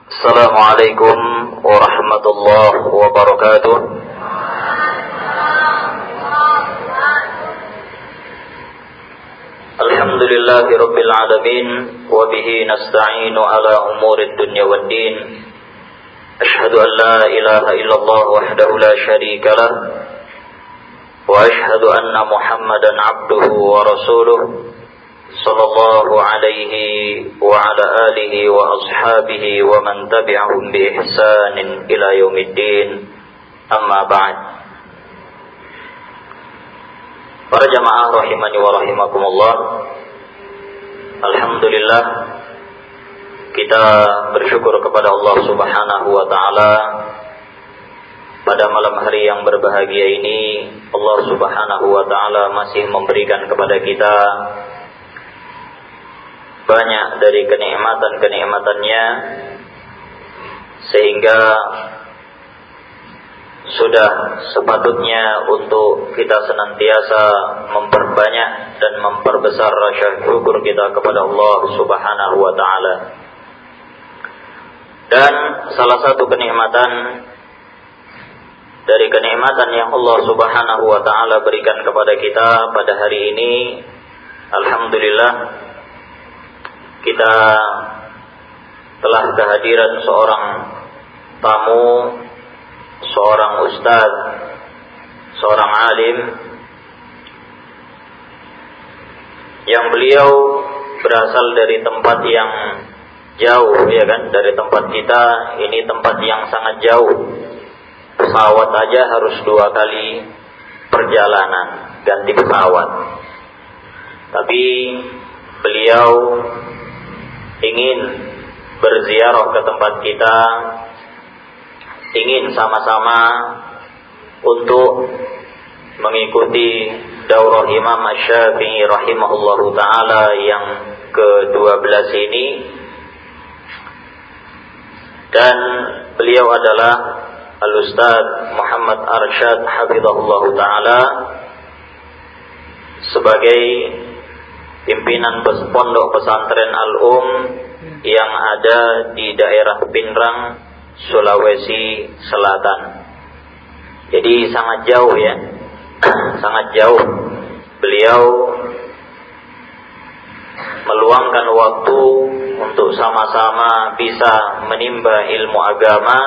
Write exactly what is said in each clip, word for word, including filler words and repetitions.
Assalamualaikum warahmatullahi wabarakatuh. Alhamdulillahi rabbil alamin, wa bihi nasta'inu ala umurid dunya waddin. Ashhadu an la ilaha illallah wahdahu la syarika lah, wa ashhadu anna Muhammadan abduhu wa rasuluh, sallallahu alaihi wa ala alihi wa ashabihi wa man tabi'ahum bi ihsanin ila yaumiddin. Amma ba'd. Para jamaah rahimani wa rahimakumullah, alhamdulillah kita bersyukur kepada Allah Subhanahu wa taala pada malam hari yang berbahagia ini. Allah Subhanahu wa taala masih memberikan kepada kita banyak dari kenikmatan-kenikmatannya, sehingga sudah sepatutnya untuk kita senantiasa memperbanyak dan memperbesar rasa syukur kita kepada Allah Subhanahu wa taala. Dan salah satu kenikmatan dari kenikmatan yang Allah Subhanahu wa taala berikan kepada kita pada hari ini, alhamdulillah, kita telah kehadiran seorang tamu, seorang ustaz, seorang alim yang beliau berasal dari tempat yang jauh, ya kan, dari tempat kita. Ini tempat yang sangat jauh, pesawat aja harus dua kali perjalanan ganti pesawat, tapi beliau ingin berziarah ke tempat kita, ingin sama-sama untuk mengikuti daurah Imam Asy-Syafi'i rahimahullahu ta'ala yang ke dua belas ini. Dan beliau adalah Al-Ustaz Muhammad Arsyad hafizahullahu ta'ala sebagai pimpinan pondok pesantren Al-Um yang ada di daerah Pinrang, Sulawesi Selatan. Jadi sangat jauh, ya, sangat jauh. Beliau meluangkan waktu untuk sama-sama bisa menimba ilmu agama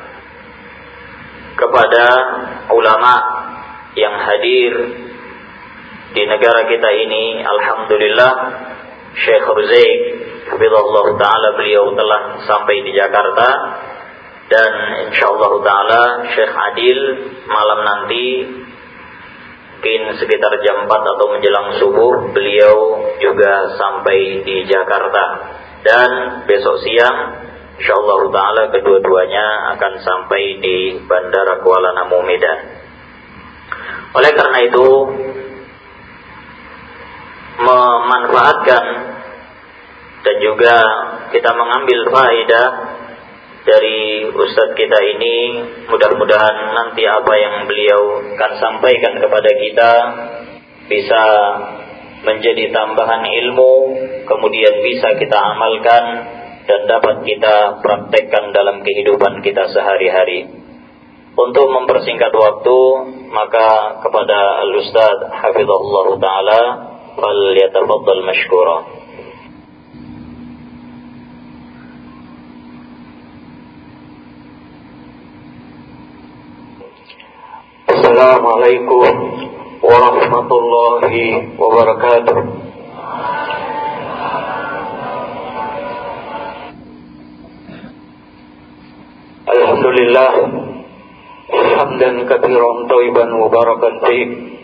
kepada ulama yang hadir di negara kita ini. Alhamdulillah, Syekh Ruzaik hafizahullah ta'ala, beliau telah sampai di Jakarta, dan insyaallah ta'ala Syekh Adil malam nanti mungkin sekitar jam empat atau menjelang subuh beliau juga sampai di Jakarta, dan besok siang insyaallah ta'ala kedua-duanya akan sampai di Bandara Kuala Namu, Medan. Oleh karena itu, memanfaatkan dan juga kita mengambil faedah dari ustadz kita ini, mudah-mudahan nanti apa yang beliau akan sampaikan kepada kita bisa menjadi tambahan ilmu, kemudian bisa kita amalkan dan dapat kita praktekkan dalam kehidupan kita sehari-hari. Untuk mempersingkat waktu, maka kepada Al-Ustadz hafizahullah ta'ala, falyatafaddal mashkura. Assalamualaikum warahmatullahi wabarakatuh. Alhamdulillah, hamdan katsiran thayyiban mubarakan fih,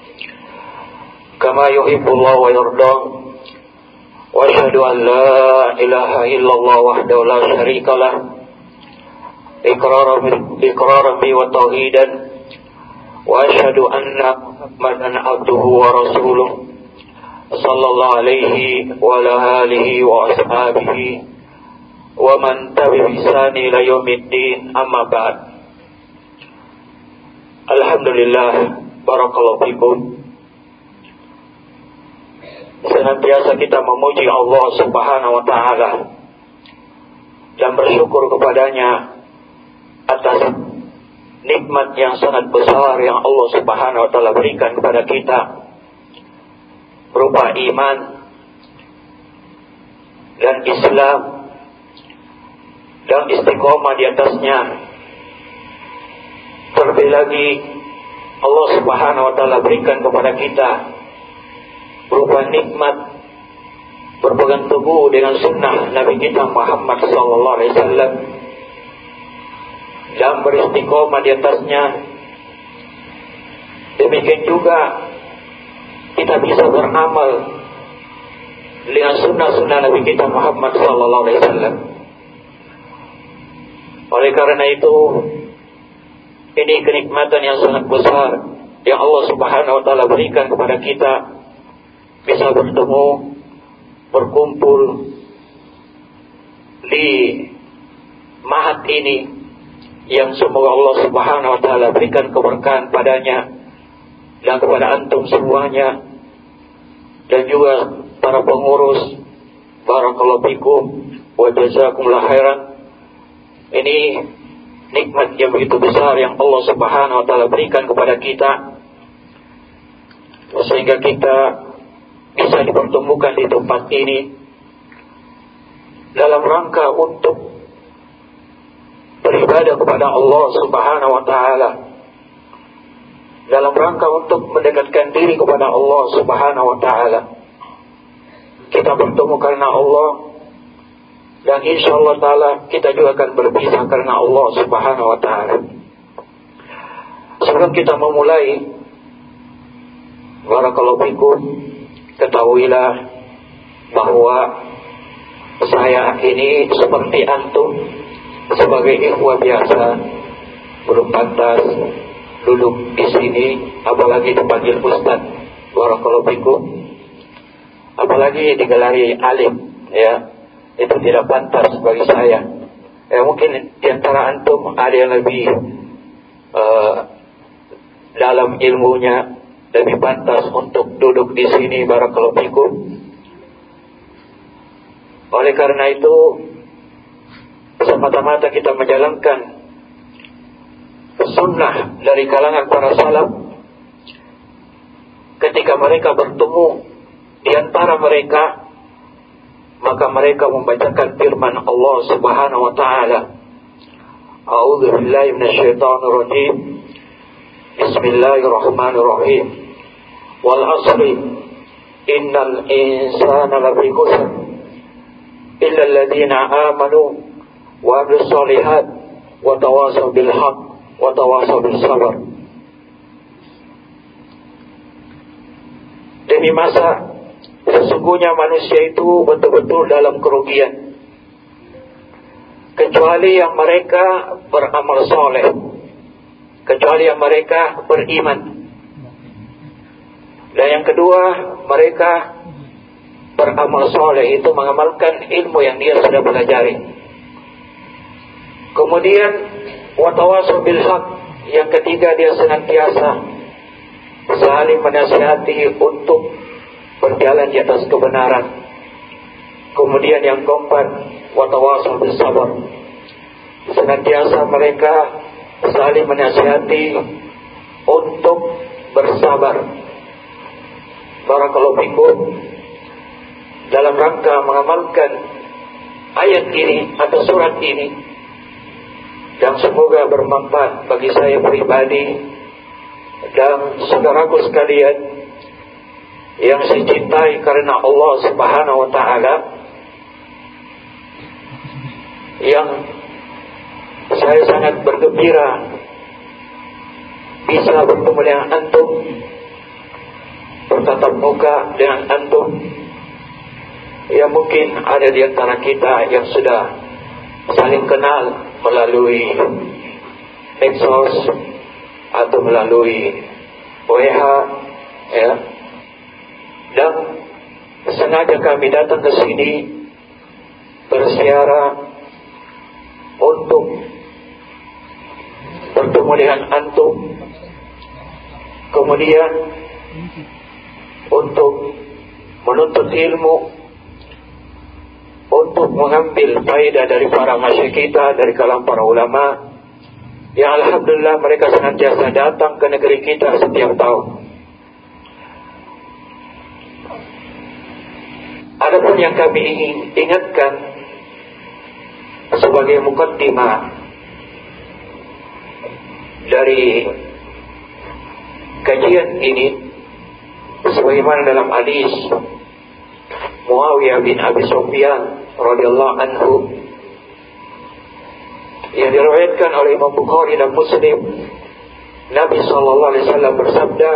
kama yuhibbullah wa yarda. Wa asyhadu an la ilaha illallah wahdahu la syarikalah, iqraran iqraran bi wa tauhidan. Wa asyhadu anna Muhammadan abduhu wa rasuluh, sallallahu alaihi wa ala alihi wa ashabihi wa man tabi'a ihsani ila yaumiddin. Amma ba'd. Alhamdulillah, barakallahu fikum. Senantiasa kita memuji Allah Subhanahu wa taala dan dan bersyukur kepadanya atas nikmat yang sangat besar yang Allah Subhanahu wa taala berikan kepada kita berupa iman dan Islam dan istiqomah di atasnya. Terlebih lagi Allah Subhanahu wa taala berikan kepada kita berupa nikmat berpegang teguh dengan sunnah Nabi kita Muhammad sallallahu alaihi wasallam dan beristiqomah di atasnya. Demikian juga kita bisa beramal dengan sunnah-sunnah Nabi kita Muhammad sallallahu alaihi wasallam. Oleh karena itu, ini kenikmatan yang sangat besar yang Allah Subhanahu wa taala berikan kepada kita, bisa bertemu, berkumpul di mahat ini yang semoga Allah Subhanahu wa taala berikan keberkahan padanya dan kepada antum semuanya, dan juga para pengurus. Barakallahu fikum wa jazakumullah khairan. Ini nikmat yang begitu besar yang Allah Subhanahu wa taala berikan kepada kita, sehingga kita bisa dipertemukan di tempat ini dalam rangka untuk beribadah kepada Allah Subhanahu wa taala, dalam rangka untuk mendekatkan diri kepada Allah Subhanahu wa taala. Kita bertemu karena Allah, dan insyaallah taala kita juga akan berpisah karena Allah Subhanahu wa taala. Sebelum kita memulai, barakallahu fikum, ketahuilah bahwa saya ini seperti antum sebagai ikhwah biasa, belum pantas duduk di sini, apalagi dipanggil ustaz. Barakallahu fikum, apalagi digelari alim, ya, itu tidak pantas bagi saya. Ya, mungkin di antara antum ada yang lebih uh, dalam ilmunya, lebih pantas untuk duduk di sini. Barakallahu fikum. Oleh karena itu, semata-mata kita menjalankan sunnah dari kalangan para salaf. Ketika mereka bertemu di antara mereka, maka mereka membacakan firman Allah Subhanahu wa taala. A'udzu billahi minasyaitonir rajim. Bismillahirrahmanirrahim. Wal 'asri innal insana lafi khusr illa alladziina aamanu wa 'amilus shalihat wa tawasaw bil haqq wa tawasaw bis sabr. Demi masa sesungguhnya manusia itu betul-betul dalam kerugian, kecuali yang mereka beramal soleh, kecuali yang mereka beriman. Dan yang kedua, mereka beramal soleh itu mengamalkan ilmu yang dia sudah pelajari. Kemudian watawasaw bil haq, yang ketiga dia senantiasa saling menasihati untuk berjalan di atas kebenaran. Kemudian yang keempat, watawasaw bis sabr, senantiasa mereka saling menasihati untuk bersabar. Barakallahu fikum. Dalam rangka mengamalkan ayat ini atau surat ini, yang semoga bermanfaat bagi saya pribadi dan saudaraku sekalian yang saya cintai karena Allah Subhanahu wa taala, yang saya sangat bergembira bisa bertemu dengan antum, bertatap muka dengan antum. Ya, mungkin ada di antara kita yang sudah saling kenal melalui medsos atau melalui W H, ya. Dan sengaja kami datang ke sini bersiara untuk bertemu dengan antum, kemudian untuk menuntut ilmu, untuk mengambil faedah dari para masyayikh kita, dari kalangan para ulama yang alhamdulillah mereka senantiasa datang ke negeri kita setiap tahun. Adapun yang kami ingin ingatkan sebagai mukaddimah dari kajian ini, sebagaimana dalam hadis Muawiyah bin Abi Sufyan radhiyallahu anhu yang diriwayatkan oleh Imam Bukhari dan Muslim, Nabi sallallahu alaihi wasallam bersabda,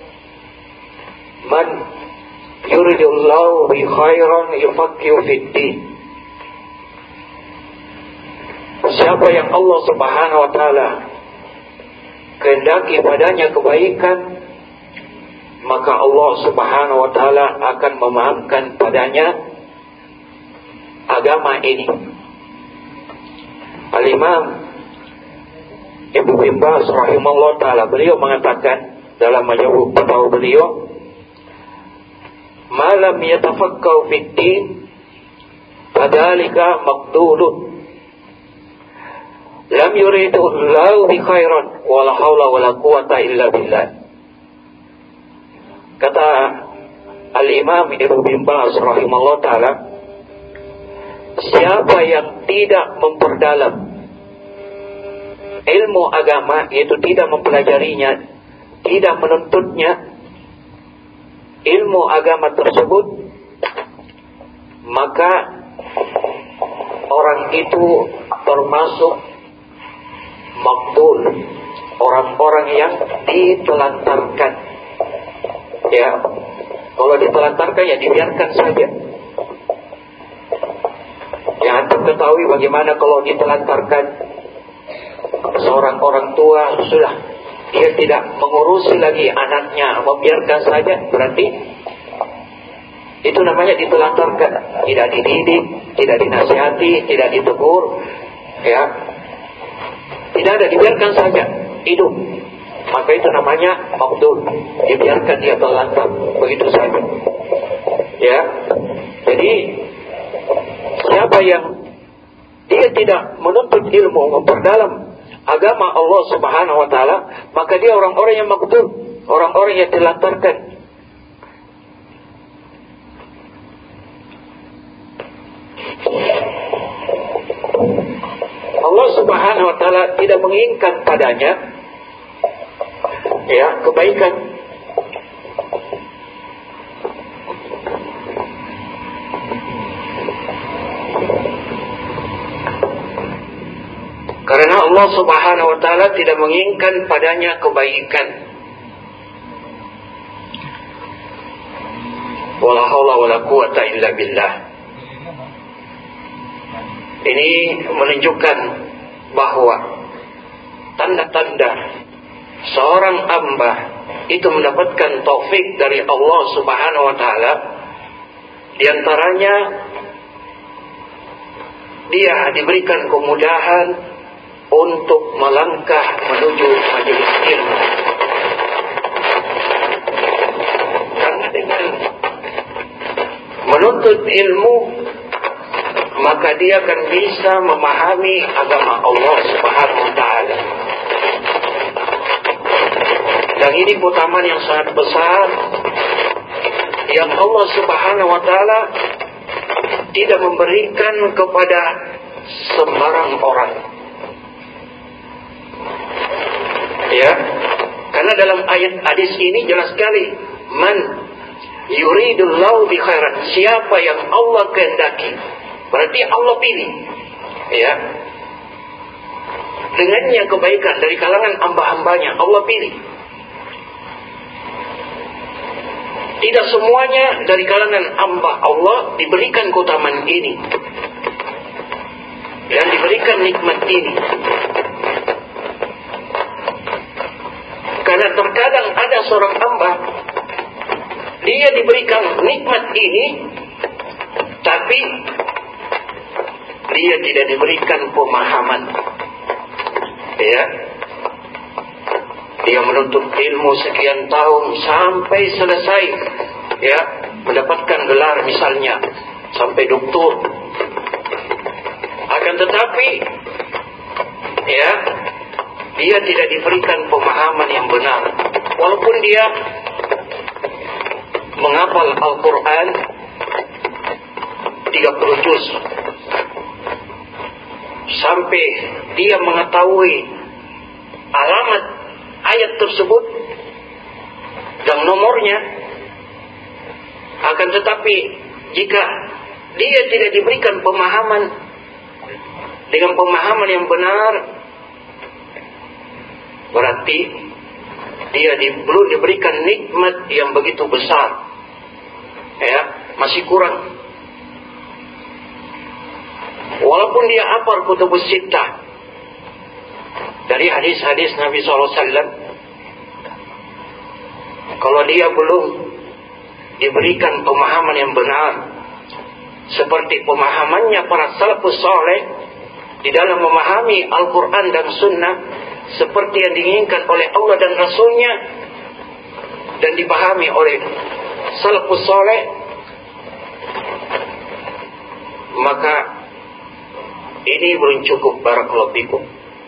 "Man yuridullahu bi khairan yufaqihu fid din." Siapa yang Allah Subhanahu wa taala kehendaki padanya kebaikan, maka Allah Subhanahu wa taala akan memahamkan padanya agama ini. Al-Imam Ibnu bin Baz rahimahullah taala, beliau mengatakan dalam majmu' fatwa beliau, "Malam yatafaqqahu fid din fadzalika maqdulun. Lam yuridu Allahu bi khairan wa la haula wa la quwata illa billah." Kata Al-Imam Ibnu bin Baz rahimahullah taala, siapa yang tidak memperdalam ilmu agama, yaitu tidak mempelajarinya, tidak menuntutnya ilmu agama tersebut, maka orang itu termasuk maqdul, orang-orang yang ditelantarkan. Ya, kalau ditelantarkan ya dibiarkan saja. Yang antum ketahui bagaimana kalau ditelantarkan seorang orang tua, sudah dia tidak mengurusi lagi anaknya, membiarkan saja, berarti itu namanya ditelantarkan, tidak dididik, tidak dinasihati, tidak ditegur, ya, tidak ada, dibiarkan saja hidup, maka itu namanya maqdul, dibiarkan dia terlantar begitu saja. Ya, jadi siapa yang dia tidak menuntut ilmu, memperdalam agama Allah Subhanahu wa taala, maka dia orang-orang yang maqdul, orang-orang yang dilantarkan. Allah Subhanahu wa taala tidak menginginkan padanya ya kebaikan. Karena Allah Subhanahu wa taala tidak menginginkan padanya kebaikan. Wala haula wala quwata illa billah. Ini menunjukkan bahwa tanda-tanda seorang hamba itu mendapatkan taufik dari Allah Subhanahu wa taala, di antaranya dia diberikan kemudahan untuk melangkah menuju majelis ilmu. Karena dengan menuntut ilmu, maka dia akan bisa memahami agama Allah Subhanahu wa taala. Dan ini keutamaan yang sangat besar yang Allah Subhanahu wa taala tidak memberikan kepada sembarang orang. Ya, karena dalam ayat hadis ini jelas sekali, man yuridullahu bi khairan, siapa yang Allah kehendaki, berarti Allah pilih, ya, dengannya kebaikan dari kalangan hamba-hambanya Allah pilih. Tidak semuanya dari kalangan hamba Allah diberikan keutamaan ini dan diberikan nikmat ini. Karena terkadang ada seorang hamba, dia diberikan nikmat ini, tapi dia tidak diberikan pemahaman. Ya, dia menuntut ilmu sekian tahun sampai selesai, ya, mendapatkan gelar misalnya sampai doktor, Akan tetapi ya, dia tidak diberikan pemahaman yang benar. Walaupun dia menghafal Al-Quran tiga puluh juz, sampai dia mengetahui alamat ayat tersebut dan nomornya, akan tetapi jika dia tidak diberikan pemahaman dengan pemahaman yang benar, berarti dia di, belum diberikan nikmat yang begitu besar, ya, masih kurang. Walaupun dia hafal kutubus sittah dari hadis-hadis Nabi shallallahu alaihi wasallam, kalau dia belum diberikan pemahaman yang benar seperti pemahamannya para salafus saleh di dalam memahami Al-Quran dan Sunnah seperti yang diinginkan oleh Allah dan Rasulnya dan dipahami oleh salafus saleh, maka ini belum cukup. Barakallahu fikum.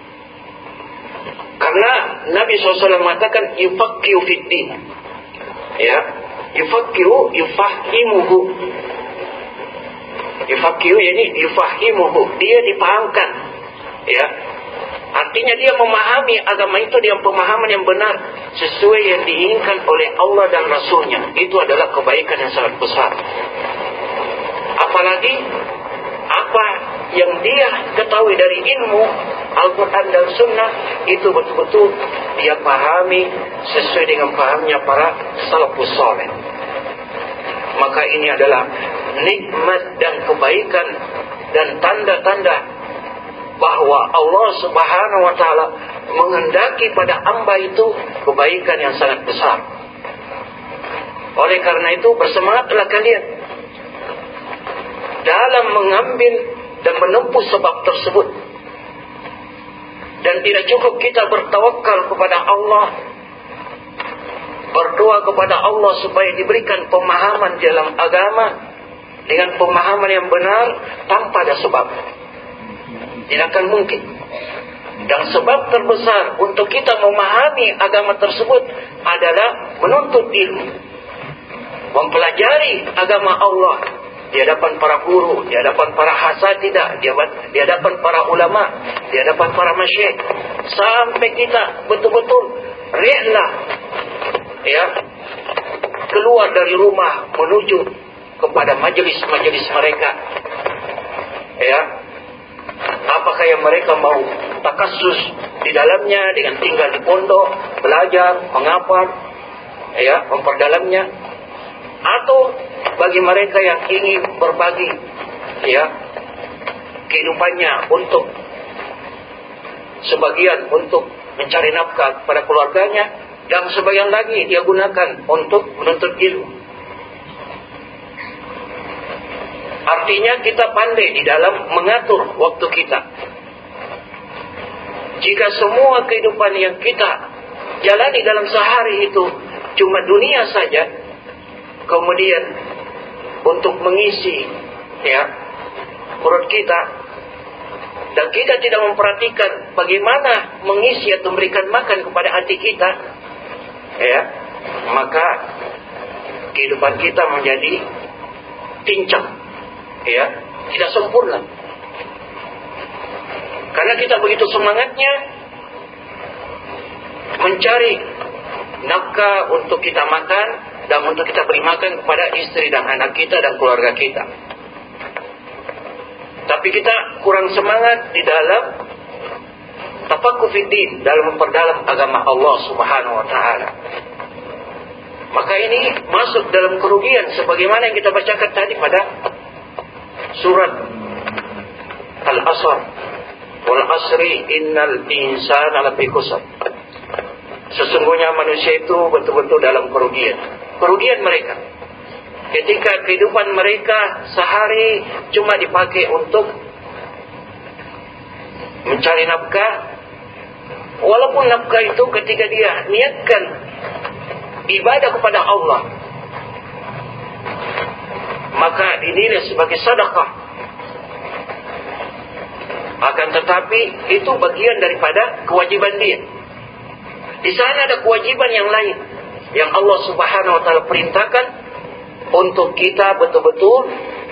Karena Nabi shallallahu alaihi wasallam mengatakan yufaqqihu fiddin, ya, yufaqqihu yufahimuhu, yufaqqihu yani yufahimuhu, dia dipahamkan, ya. Artinya dia memahami agama itu dengan pemahaman yang benar sesuai yang diinginkan oleh Allah dan Rasulnya. Itu adalah kebaikan yang sangat besar. Apalagi apa yang dia ketahui dari ilmu Al-Quran dan Sunnah itu betul-betul dia pahami sesuai dengan pahamnya para salafus saleh. Maka ini adalah nikmat dan kebaikan dan tanda-tanda bahwa Allah Subhanahu wa taala menghendaki pada hamba itu kebaikan yang sangat besar. Oleh karena itu, bersemangatlah kalian dalam mengambil dan menempuh sebab tersebut. Dan tidak cukup kita bertawakal kepada Allah, berdoa kepada Allah supaya diberikan pemahaman dalam agama dengan pemahaman yang benar tanpa ada sebab. Tidak akan mungkin. Dan sebab terbesar untuk kita memahami agama tersebut adalah menuntut ilmu, mempelajari agama Allah di hadapan para guru, di hadapan para hasatidah, di hadapan para ulama, di hadapan para masyayikh, sampai kita betul-betul rela, ya, keluar dari rumah menuju kepada majelis-majelis mereka, ya. Apakah yang mereka mau takasus di dalamnya dengan tinggal di pondok, belajar, menghafal, ya, memperdalamnya, atau bagi mereka yang ingin berbagi, ya, kehidupannya untuk sebagian untuk mencari nafkah pada keluarganya, dan sebagian lagi dia gunakan untuk menuntut ilmu. Artinya kita pandai di dalam mengatur waktu kita. Jika semua kehidupan yang kita jalani dalam sehari itu cuma dunia saja, kemudian untuk mengisi, ya, perut kita, dan kita tidak memperhatikan bagaimana mengisi atau memberikan makan kepada hati kita, ya, maka kehidupan kita menjadi pincang, ya, tidak sempurna. Karena kita begitu semangatnya mencari nafkah untuk kita makan dan untuk kita beri makan kepada istri dan anak kita dan keluarga kita. Tapi kita kurang semangat di dalam tafaqquh fiddin, dalam memperdalam agama Allah Subhanahu wa taala. Maka ini masuk dalam kerugian sebagaimana yang kita bacakan tadi pada surat Al-Asr, wal asri innal insana lafi khusr. Sesungguhnya manusia itu betul-betul dalam kerugian. Kerugian mereka ketika kehidupan mereka sehari cuma dipakai untuk mencari nafkah, walaupun nafkah itu ketika dia niatkan ibadah kepada Allah, maka dinilai sebagai sedekah. Akan tetapi itu bagian daripada kewajiban dia. Di sana ada kewajiban yang lain yang Allah Subhanahu wa taala perintahkan untuk kita betul-betul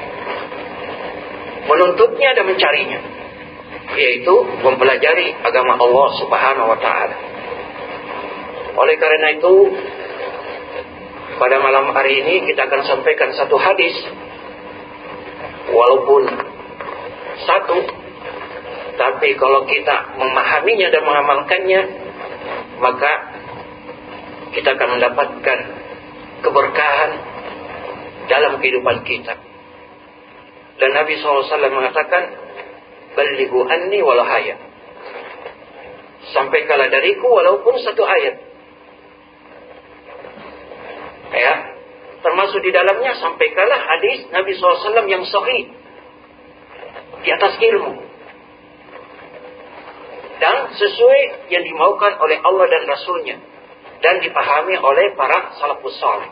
menuntutnya dan mencarinya, yaitu mempelajari agama Allah Subhanahu wa taala. Oleh karena itu, pada malam hari ini kita akan sampaikan satu hadis, walaupun satu, tapi kalau kita memahaminya dan mengamalkannya, maka kita akan mendapatkan keberkahan dalam kehidupan kita. Dan Nabi shallallahu alaihi wasallam mengatakan, "Ballighu anni walau ayat." Sampaikanlah dariku walaupun satu ayat. Ya, termasuk di dalamnya sampaikanlah hadis Nabi shallallahu alaihi wasallam yang sahih di atas ilmu dan sesuai yang dimaukan oleh Allah dan Rasulnya dan dipahami oleh para salafus saleh.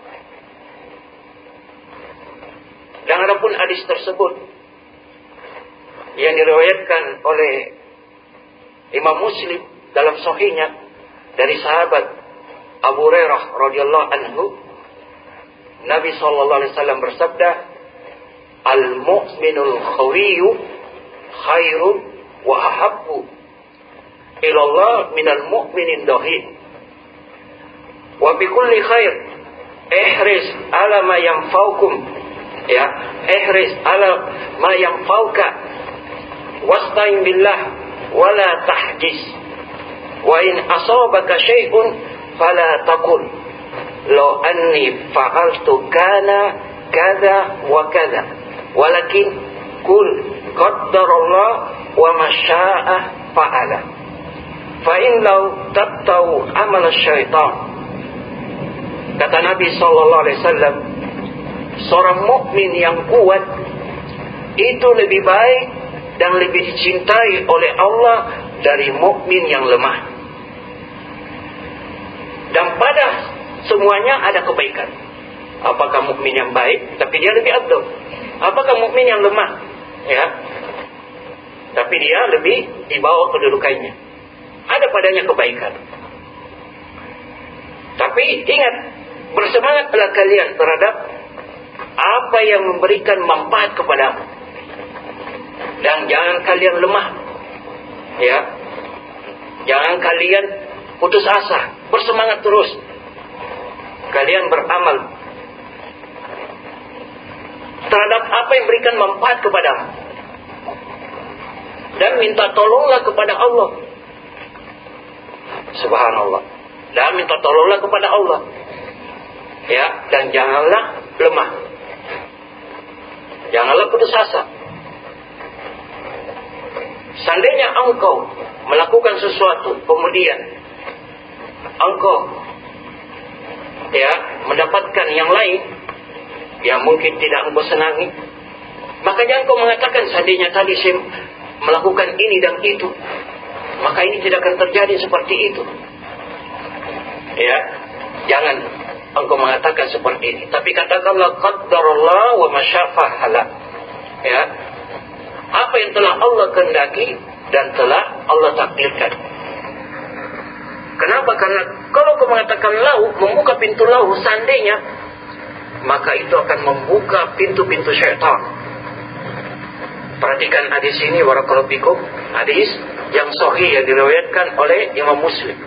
Dan adapun hadis tersebut yang diriwayatkan oleh Imam Muslim dalam sahihnya dari sahabat Abu Hurairah radhiyallahu anhu, Nabi sallallahu alaihi wasallam bersabda, "Al-mu'minul khawiyyu khairun wa ahabbu ila Allah minal mu'minin dahih. Wa bi kulli khair ihris ala ma yanfa'ukum." Ya, ihris ala ma yanfa'uka wasta'in billah wala tahjis. Wa in asabaka syai'un fala taqul law anni fa'altu kana kadza wa kadza, walakin qul qaddarallah wa ma syaa'a fa'ala. Fa in law tabtau amal syaitan. Kata Nabi sallallahu alaihi wasallam, seorang mukmin yang kuat itu lebih baik dan lebih dicintai oleh Allah dari mukmin yang lemah. Dan pada semuanya ada kebaikan. Apakah mukmin yang baik tapi dia lebih afdal? Apakah mukmin yang lemah? Ya. Tapi dia lebih di bawah kedudukannya. Ada padanya kebaikan. Tapi ingat, bersemangatlah kalian terhadap apa yang memberikan manfaat kepadamu. Dan jangan kalian lemah. Ya. Jangan kalian putus asa. Bersemangat terus. Kalian beramal terhadap apa yang memberikan manfaat kepadamu. Dan minta tolonglah kepada Allah. Subhanallah. Dan minta tolonglah kepada Allah. Ya. Dan janganlah lemah. Janganlah putus asa. Seandainya engkau melakukan sesuatu, kemudian engkau ya mendapatkan yang lain yang mungkin tidak engkau senangi, maka jangan engkau mengatakan seandainya tadi saya melakukan ini dan itu, maka ini tidak akan terjadi seperti itu. Ya, jangan engkau mengatakan seperti ini, tapi katakanlah qaddarallah wa ma syaa fa'ala. Ya. Apa yang telah Allah kehendaki dan telah Allah takdirkan. Kenapa? Karena kalau kau mengatakan lau, membuka pintu lau seandainya, maka itu akan membuka pintu-pintu syaitan. Perhatikan hadis ini, barakallahu fikum, hadis yang sahih yang diriwayatkan oleh Imam Muslim.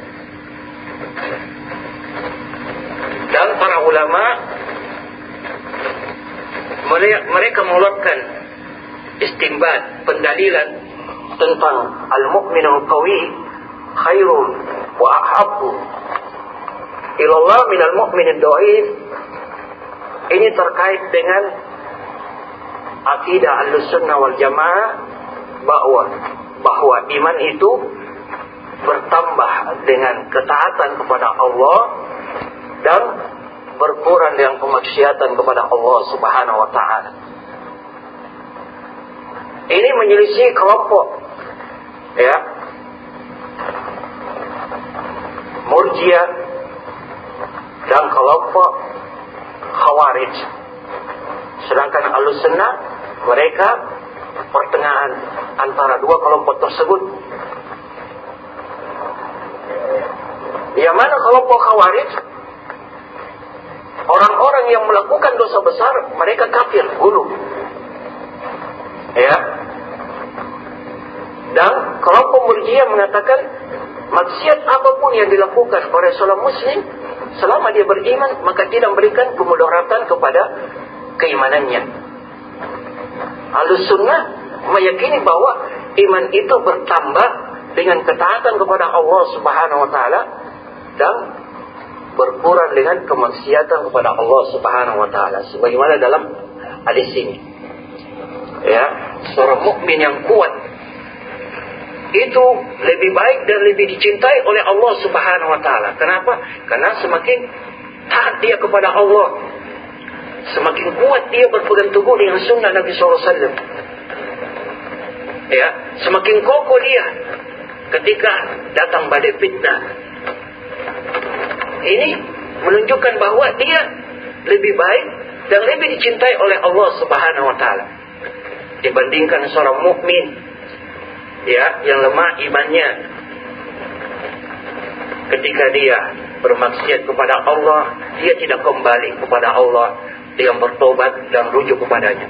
Dan para ulama mereka mengeluarkan istimbat, pendalilan tentang al-mu'minul qawi khairun wa ahabbu ila Allah minal mu'minid dhaif. Ini terkait dengan akidah Ahlussunnah wal Jamaah bahwa bahwa iman itu bertambah dengan ketaatan kepada Allah dan berkurang dengan kemaksiatan kepada Allah Subhanahu wa taala. Ini menyelisih kelompok ya Murji'ah dan kelompok Khawarij. Sedangkan Ahlussunnah mereka pertengahan antara kedua kelompok tersebut. Yang mana kelompok Khawarij, orang-orang yang melakukan dosa besar, mereka kafir, gulu. Ya. Dan kelompok Murji'ah mengatakan, maksiat apapun yang dilakukan oleh seorang muslim, selama dia beriman, maka tidak memberikan kemudaratan kepada keimanannya. Ahlus Sunnah meyakini bahwa iman itu bertambah dengan ketaatan kepada Allah Subhanahu wa taala dan berkurang dengan kemaksiatan kepada Allah Subhanahu wa taala, sebagaimana dalam hadis ini. Ya, seorang mukmin yang kuat itu lebih baik dan lebih dicintai oleh Allah Subhanahu wa taala. Kenapa? Karena semakin taat dia kepada Allah, semakin kuat dia berpegang teguh dengan sunnah Nabi sallallahu alaihi wasallam. Ya, semakin kokoh dia ketika datang badai fitnah. Ini menunjukkan bahwa dia lebih baik dan lebih dicintai oleh Allah Subhanahu wa taala dibandingkan seorang mukmin, ya, yang lemah imannya. Ketika dia bermaksiat kepada Allah, dia tidak kembali kepada Allah dengan bertobat dan rujuk kepadanya.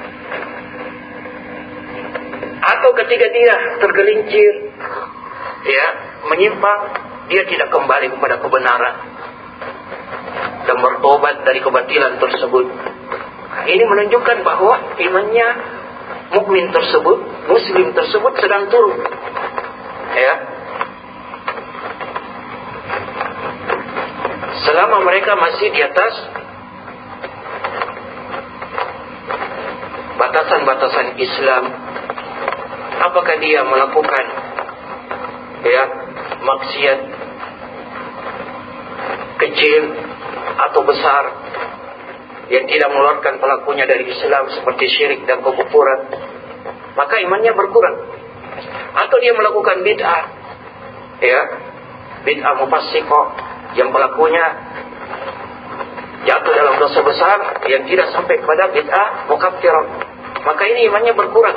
Atau ketika dia tergelincir, ya, menyimpang, dia tidak kembali kepada kebenaran dan bertobat dari kebatilan tersebut. Ini menunjukkan bahwa imannya mukmin tersebut, muslim tersebut sedang turun. Ya. Selama mereka masih di atas batasan-batasan Islam, apakah dia melakukan, ya, maksiat kecil atau besar yang tidak mengeluarkan pelakunya dari Islam seperti syirik dan kekufuran, maka imannya berkurang. Atau dia melakukan bid'ah, ya, bid'ah mufassiqah yang pelakunya jatuh dalam dosa besar yang tidak sampai kepada bid'ah mukaffirah, maka ini imannya berkurang.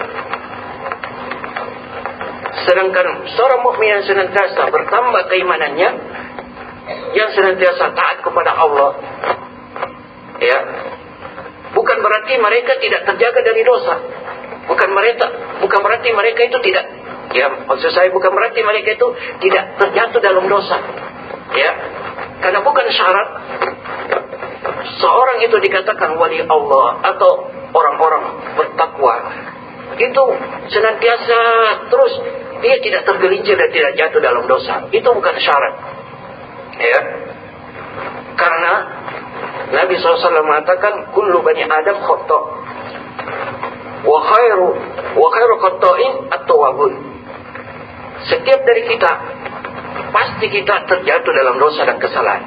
Sedangkan seorang mukmin yang senantiasa bertambah keimanannya, yang senantiasa taat kepada Allah, ya, bukan berarti mereka tidak terjaga dari dosa. Bukan mereka, bukan berarti mereka itu tidak, ya, maksud saya bukan berarti mereka itu tidak terjatuh dalam dosa, ya, karena bukan syarat seorang itu dikatakan wali Allah atau orang-orang bertakwa itu senantiasa terus dia tidak tergelincir dan tidak jatuh dalam dosa. Itu bukan syarat, ya, karena Nabi shallallahu alaihi wasallam mengatakan kullu bani Adam khata' wa khairu wa khairu khata'in at-tawwabun. Setiap dari kita pasti kita terjatuh dalam dosa dan kesalahan.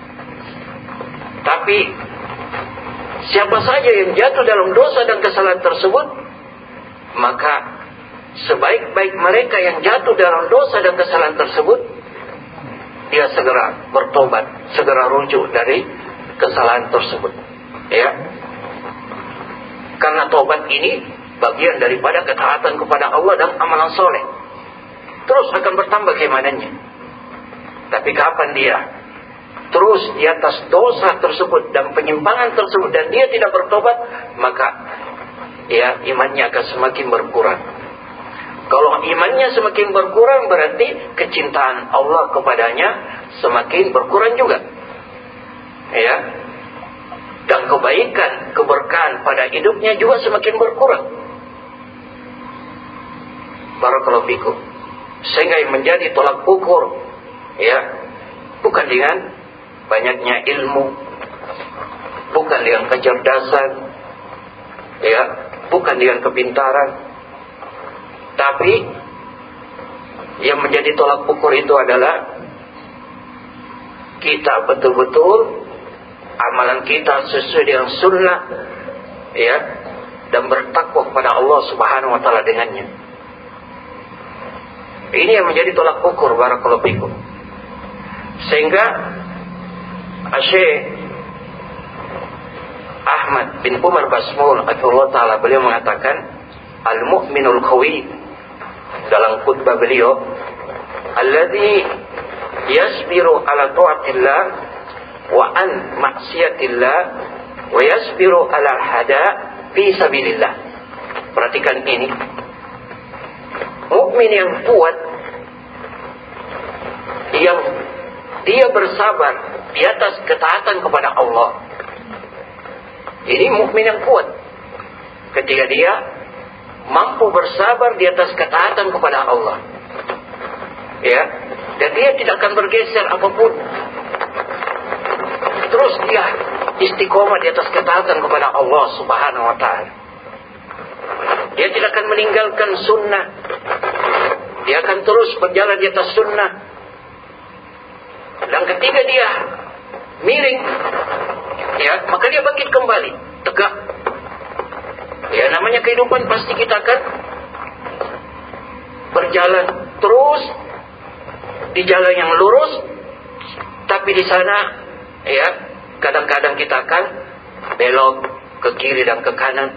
Tapi siapa saja yang jatuh dalam dosa dan kesalahan tersebut, maka sebaik-baik mereka yang jatuh dalam dosa dan kesalahan tersebut, dia segera bertobat, segera rujuk dari kesalahan tersebut, ya. Karena tobat ini bagian daripada ketaatan kepada Allah dan amalan soleh, terus akan bertambah keimanannya. Tapi kapan dia terus di atas dosa tersebut dan penyimpangan tersebut dan dia tidak bertobat, maka ya imannya akan semakin berkurang. Kalau imannya semakin berkurang, berarti kecintaan Allah kepadanya semakin berkurang juga, ya. Dan kebaikan, keberkahan pada hidupnya juga semakin berkurang. Barakallahu fikum. Sehingga yang menjadi tolak ukur, ya, bukan dengan banyaknya ilmu, bukan dengan kecerdasan, ya, bukan dengan kepintaran, tapi yang menjadi tolak ukur itu adalah kita betul-betul amalan kita sesuai dengan sunnah, ya, dan bertakwa kepada Allah Subhanahu wa taala dengannya. Ini yang menjadi tolak ukur, barakallahu fikum. Sehingga Syekh Ahmad bin Umar Basmul Allah taala beliau mengatakan al-mu'minul qawi dalam khutbah beliau, alladzi yasbiru ala ta'atillah wa an maksiatillah wa yasbiru ala hada fi sabilillah. Perhatikan ini. Mukmin yang kuat, yang dia bersabar di atas ketaatan kepada Allah. Ini mukmin yang kuat. Ketika dia mampu bersabar di atas ketaatan kepada Allah. Ya, dan dia tidak akan bergeser apapun. Terus dia istiqomah di atas ketaatan kepada Allah Subhanahu wa taala. Dia tidak akan meninggalkan sunnah. Dia akan terus berjalan di atas sunnah. Dan ketika dia miring, ya, maka dia bangkit kembali, tegak. Ya, namanya kehidupan, pasti kita akan berjalan terus di jalan yang lurus, tapi di sana, ya, kadang-kadang kita akan belok ke kiri dan ke kanan.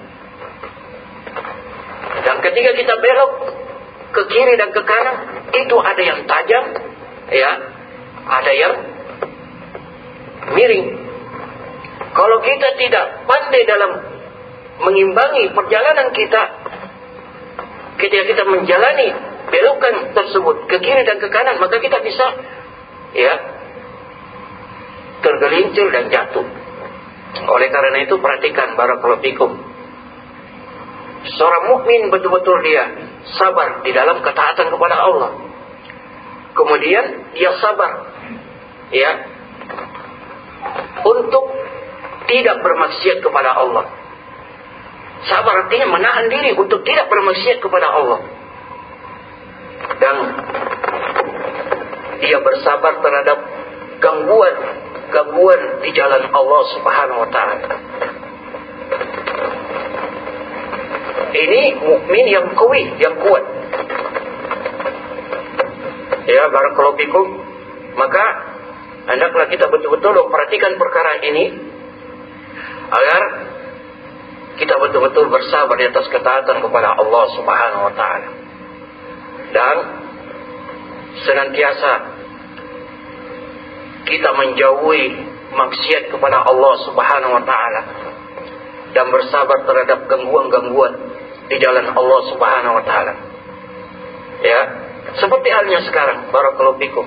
Dan ketika kita belok ke kiri dan ke kanan, itu ada yang tajam, ya, ada yang miring. Kalau kita tidak pandai dalam mengimbangi perjalanan kita, ketika kita menjalani belokan tersebut ke kiri dan ke kanan, maka kita bisa, ya, tergelincir dan jatuh. Oleh karena itu, perhatikan barakallahu fikum. Seorang mukmin betul-betul dia sabar di dalam ketaatan kepada Allah. Kemudian dia sabar, ya, untuk tidak bermaksiat kepada Allah. Sabar artinya menahan diri untuk tidak bermaksiat kepada Allah. Dan dia bersabar terhadap gangguan gangguan di jalan Allah Subhanahu wa taala. Ini mukmin yang kuat, yang kuat. Ya, barakallahu fikum. Maka hendaklah kita betul-betul memperhatikan perkara ini agar kita betul-betul bersabar di atas ketaatan kepada Allah Subhanahu wa taala. Dan senantiasa kita menjauhi maksiat kepada Allah Subhanahu wa taala dan bersabar terhadap gangguan-gangguan di jalan Allah Subhanahu wa taala. Ya, seperti halnya sekarang, barakallahu fikum.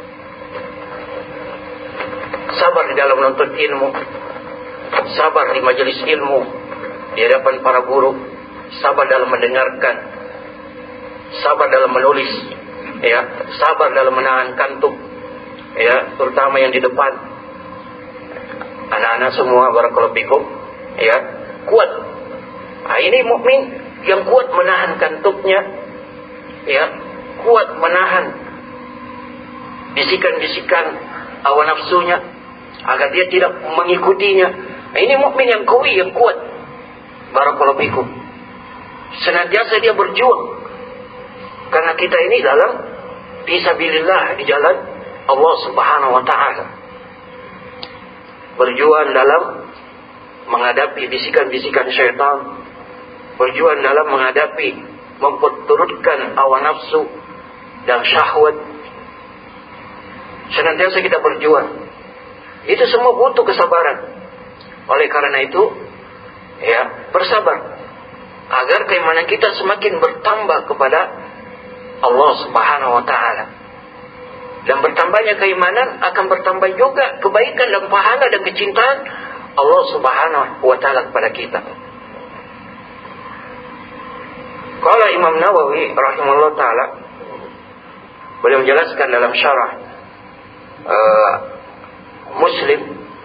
Sabar di dalam menuntut ilmu, sabar di majelis ilmu, di hadapan para guru, sabar dalam mendengarkan, sabar dalam menulis, ya, sabar dalam menahan kantuk, ya, terutama yang di depan. Anak-anak semua barakallahu fikum, ya, kuat. Nah, ini mukmin yang kuat menahan kantuknya, ya, kuat menahan bisikan-bisikan hawa nafsunya agar dia tidak mengikutinya. Nah, ini mukmin yang kawi, yang kuat. Barakallahu fikum. Senantiasa dia berjuang. Karena kita ini dalam fisabilillah, di jalan Allah Subhanahu wa taala. Berjuang dalam menghadapi bisikan-bisikan syaitan. Berjuang dalam menghadapi, memperturutkan hawa nafsu dan syahwat. Senantiasa kita berjuang. Itu semua butuh kesabaran. Oleh karena itu, ya, bersabar agar keimanan kita semakin bertambah kepada Allah Subhanahu wa taala. Dan bertambahnya keimanan akan bertambah juga kebaikan dan pahala dan kecintaan Allah Subhanahu wa taala kepada kita. Qala Imam Nawawi rahimahullah taala, beliau menjelaskan dalam syarah uh, Muslim,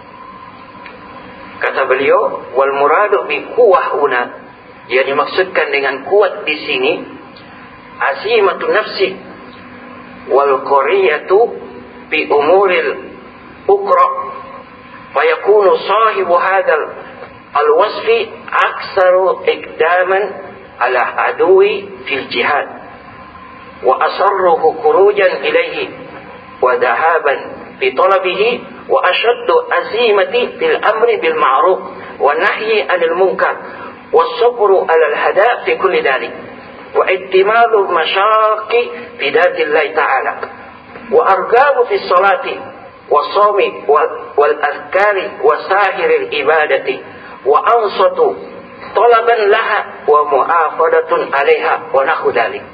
kata beliau, wal muradu bi quwwah una, yang dimaksudkan dengan kuat di sini azimatun nafsi wal qariyatu bi umuril ukra, fayakunu sahibu hadzal al wasfi aktsaru iqdaman ala adui fil jihad wa asarruhu khurujan ilaihi wa dhahaban fi talabihi wa ashaddu azimati fil amri bil ma'ruf wa nahyi 'anil munkar was sabru 'alal hada fi kulli dhalik. wa ittimalu masyaqi fi dzatillahi ta'ala wa argabu fi sholati wa shaumi wal azkari wa sahiril ibadati wa ansatu talaban laha wa mu'afadatun 'alaiha wa nahu dzalik.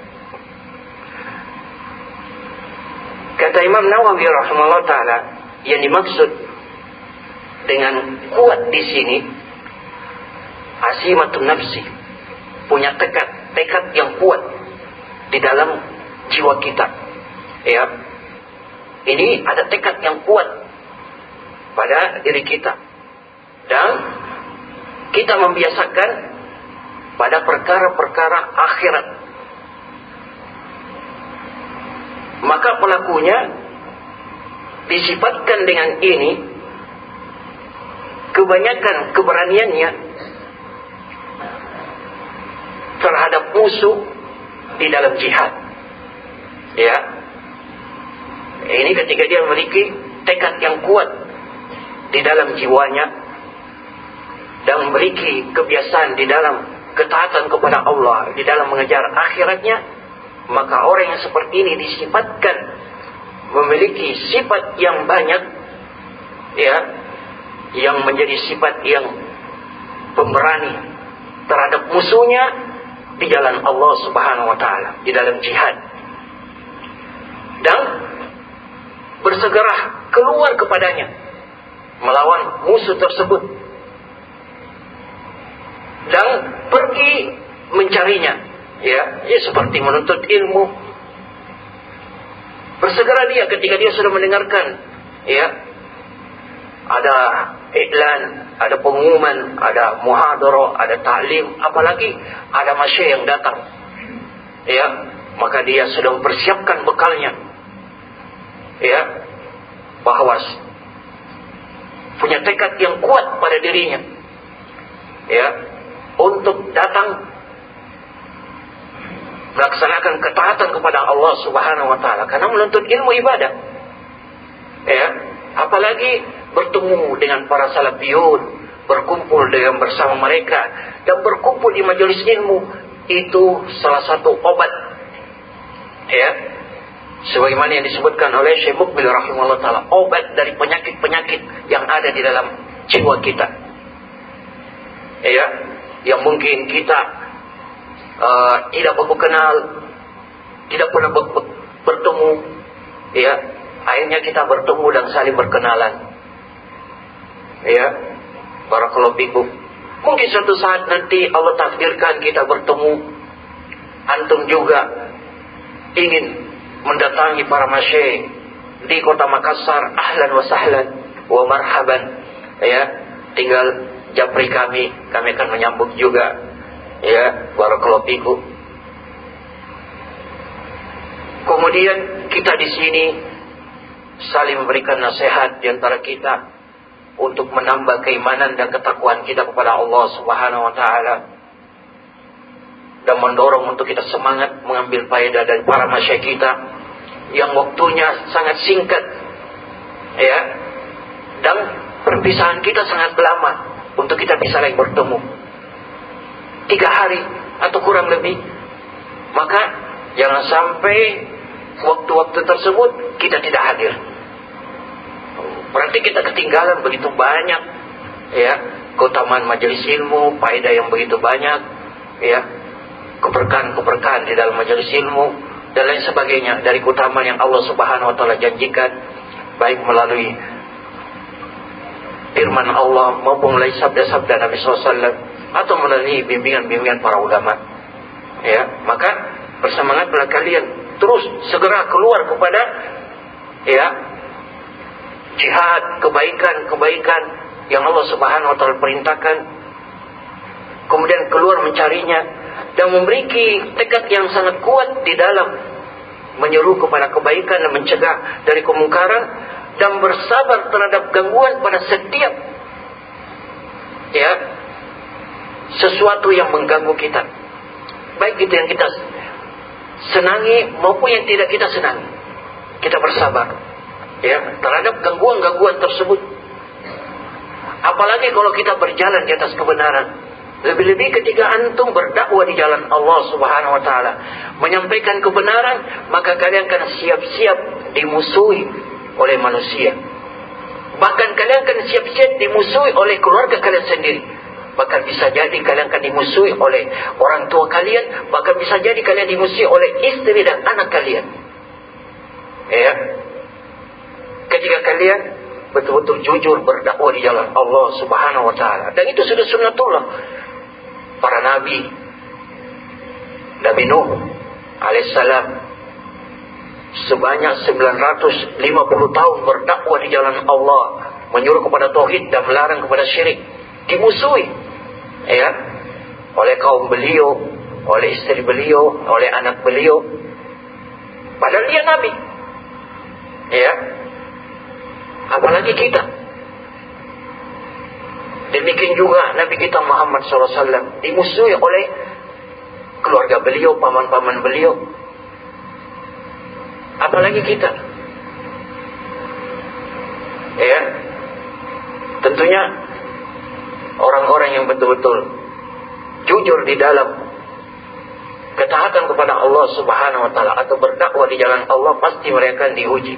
Kata Imam Nawawi rahimahullah taala, yang dimaksud dengan kuat di sini azimatun nafsi, punya tekad, tekad yang kuat di dalam jiwa kita. Ya. Ini ada tekad yang kuat pada diri kita. Dan kita membiasakan pada perkara-perkara akhirat. Maka pelakunya disifatkan dengan ini, kebanyakan keberaniannya terhadap musuh di dalam jihad. Ya. Ini ketika dia memiliki tekad yang kuat di dalam jiwanya dan memiliki kebiasaan di dalam ketaatan kepada Allah, di dalam mengejar akhiratnya, maka orang yang seperti ini disifatkan memiliki sifat yang banyak, ya, yang menjadi sifat yang pemberani terhadap musuhnya di jalan Allah Subhanahu wa taala, di dalam jihad. Dan bersegera keluar kepadanya melawan musuh tersebut dan pergi mencarinya, ya, ya seperti menuntut ilmu. Bersegera dia ketika dia sudah mendengarkan, ya, ada iklan, ada pengumuman, ada muhadarah, ada ta'lim, apalagi ada masyayikh yang datang, ya, maka dia sudah mempersiapkan bekalnya, ya, bahwa punya tekad yang kuat pada dirinya, ya, untuk datang melaksanakan ketaatan kepada Allah Subhanahu wa taala, karena menuntut ilmu ibadah, ya, apalagi bertemu dengan para salafiyun, berkumpul dengan bersama mereka dan berkumpul di majelis ilmu, itu salah satu obat, ya, sebagaimana yang disebutkan oleh Syekh Mukbil rahimahullah taala, obat dari penyakit-penyakit yang ada di dalam jiwa kita, ya, yang mungkin kita Uh, tidak baku kenal, tidak pernah ber- ber- bertemu, ya, akhirnya kita bertemu dan saling berkenalan, ya, barakallahu fikum. Mungkin suatu saat nanti Allah takdirkan kita bertemu, antum juga ingin mendatangi para masyayikh di kota Makassar, ahlan wa sahlan wa marhaban, ya, tinggal japri kami, kami akan menyambut juga, ya, barakallahu fikum. Kemudian kita di sini saling memberikan nasihat di antara kita untuk menambah keimanan dan ketakwaan kita kepada Allah Subhanahu wa taala, dan mendorong untuk kita semangat mengambil faedah dari para masyayikh kita yang waktunya sangat singkat, ya, dan perpisahan kita sangat lama untuk kita bisa lagi bertemu, tiga hari atau kurang lebih. Maka jangan sampai waktu-waktu tersebut kita tidak hadir. Berarti kita ketinggalan begitu banyak, ya, keutamaan majelis ilmu, faedah yang begitu banyak, ya, keberkahan-keberkahan di dalam majelis ilmu dan lain sebagainya dari keutamaan yang Allah Subhanahu wa taala janjikan, baik melalui firman Allah maupun melalui sabda-sabda Nabi sallallahu alaihi wasallam atau melalui bimbingan-bimbingan para ulama, ya. Maka bersemangatlah kalian terus segera keluar kepada, ya, jihad, kebaikan-kebaikan yang Allah Subhanahu wa taala perintahkan, kemudian keluar mencarinya dan memiliki tekad yang sangat kuat di dalam menyeru kepada kebaikan dan mencegah dari kemungkaran, dan bersabar terhadap gangguan pada setiap, ya, sesuatu yang mengganggu kita, baik itu yang kita senangi maupun yang tidak kita senangi. Kita bersabar, ya, terhadap gangguan-gangguan tersebut. Apalagi kalau kita berjalan di atas kebenaran, Lebih-lebih ketika antum berdakwah di jalan Allah Subhanahu wa taala, menyampaikan kebenaran, maka kalian akan siap-siap dimusuhi oleh manusia. Bahkan kalian akan siap-siap dimusuhi oleh keluarga kalian sendiri. Bahkan bisa jadi kalian akan dimusuhi oleh orang tua kalian, bahkan bisa jadi kalian dimusuhi oleh istri dan anak kalian. Ya. Ketika kalian betul-betul jujur berdakwah di jalan Allah Subhanahu wa taala. Dan itu sudah sunnatullah para nabi. Nabi Nuh alaihissalam sebanyak sembilan ratus lima puluh tahun berdakwah di jalan Allah, menyuruh kepada tauhid dan melarang kepada syirik, dimusuhi ya oleh kaum beliau, oleh istri beliau, oleh anak beliau, padahal dia nabi ya. Apalagi kita. Demikian juga Nabi kita Muhammad shallallahu alaihi wasallam dimusuhi oleh keluarga beliau, paman-paman beliau. Apalagi kita. Ya. Tentunya orang-orang yang betul-betul jujur di dalam ketaatan kepada Allah Subhanahu wa taala atau berdakwah di jalan Allah, pasti mereka akan diuji.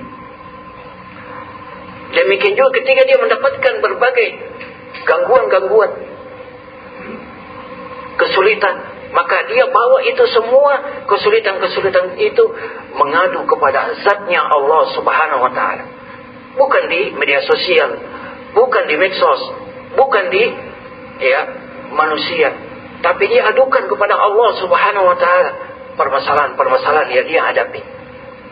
Demikian juga ketika dia mendapatkan berbagai gangguan-gangguan, kesulitan, maka dia bawa itu semua kesulitan-kesulitan itu mengadu kepada zatnya Allah Subhanahu wa taala. Bukan di media sosial, bukan di medsos, bukan di ya manusia, tapi dia adukan kepada Allah Subhanahu wa taala permasalahan-permasalahan yang dia hadapi.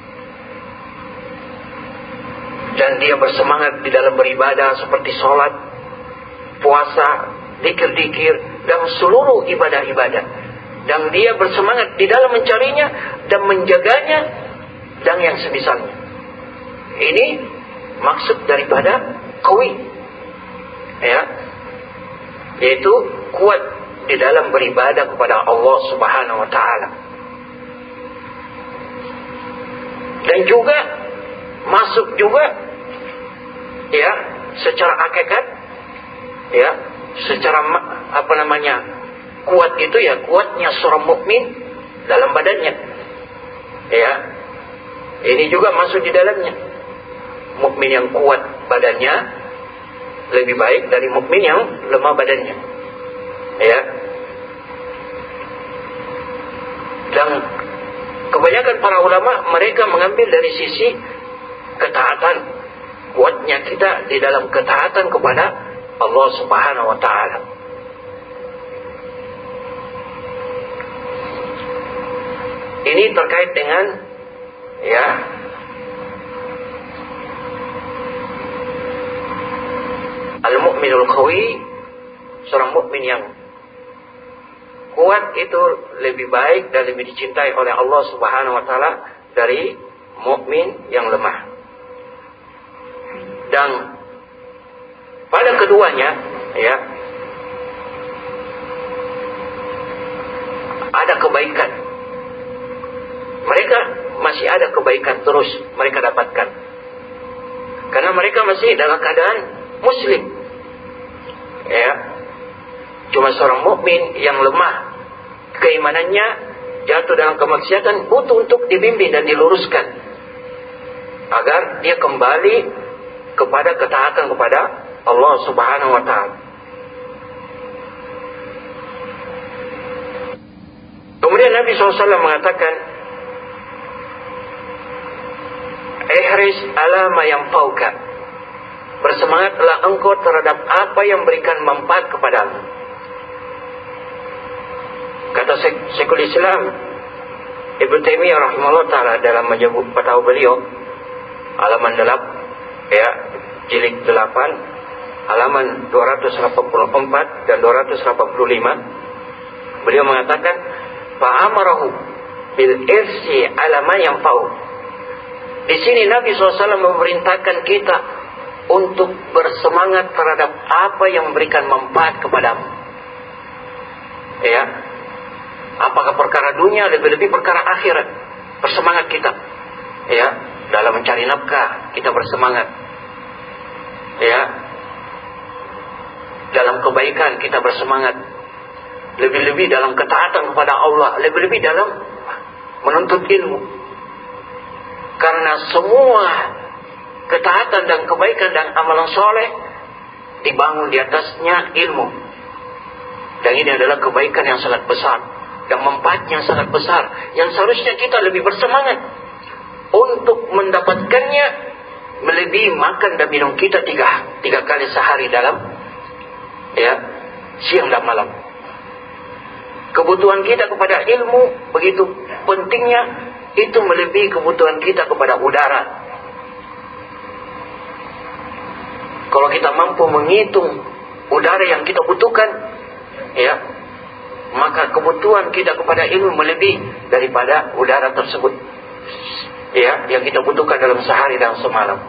Dan dia bersemangat di dalam beribadah seperti sholat, puasa, zikir-zikir, dan seluruh ibadah-ibadah. Dan dia bersemangat di dalam mencarinya dan menjaganya dan yang semisalnya. Ini maksud daripada qawi, ya, yaitu kuat di dalam beribadah kepada Allah Subhanahu wa taala. Dan juga masuk juga ya secara hakikat, ya secara apa namanya kuat itu ya kuatnya seorang mukmin dalam badannya, ya ini juga masuk di dalamnya. Mukmin yang kuat badannya lebih baik dari mukmin yang lemah badannya, ya. Dan kebanyakan para ulama mereka mengambil dari sisi ketaatan, kuatnya kita di dalam ketaatan kepada Allah Subhanahu wa taala. Ini terkait dengan ya al-mu'minul qawi, seorang mukmin yang kuat itu lebih baik dan lebih dicintai oleh Allah Subhanahu wa taala dari mukmin yang lemah. Dan pada keduanya ya ada kebaikan. Mereka masih ada kebaikan terus mereka dapatkan, karena mereka masih dalam keadaan muslim, ya. Cuma seorang mukmin yang lemah keimanannya, jatuh dalam kemaksiatan, butuh untuk dibimbing dan diluruskan agar dia kembali kepada ketaatan kepada Allah Subhanahu wa taala. Kemudian Nabi shallallahu alaihi wasallam mengatakan, ihris ala ma yanfa'uka, bersemangatlah engkau terhadap apa yang memberikan manfaat kepadamu. Kata Syekhul Islam Ibnu Taimiyah rahimahullah taala dalam majmu' fatwa beliau halaman delapan, ya, jilid delapan, halaman dua ratus delapan puluh empat dan dua ratus delapan puluh lima, beliau mengatakan, fa'amarahu bil irsi ala ma yanfa'u. Di sini Nabi shallallahu alaihi wasallam memerintahkan kita untuk bersemangat terhadap apa yang memberikan manfaat kepadamu, ya. Apakah perkara dunia, lebih-lebih perkara akhirat, bersemangat kita, ya. Dalam mencari nafkah kita bersemangat, ya. Dalam kebaikan kita bersemangat, lebih-lebih dalam ketaatan kepada Allah, lebih-lebih dalam menuntut ilmu. Karena semua ketaatan dan kebaikan dan amalan soleh dibangun di atasnya ilmu. Dan ini adalah kebaikan yang sangat besar, yang manfaat yang sangat besar, yang seharusnya kita lebih bersemangat untuk mendapatkannya, melebihi makan dan minum kita tiga, tiga kali sehari dalam ya siang dan malam. Kebutuhan kita kepada ilmu begitu pentingnya, itu melebihi kebutuhan kita kepada udara. Kalau kita mampu menghitung udara yang kita butuhkan, ya, maka kebutuhan kita kepada ilmu melebihi daripada udara tersebut, ya, yang kita butuhkan dalam sehari dan semalam.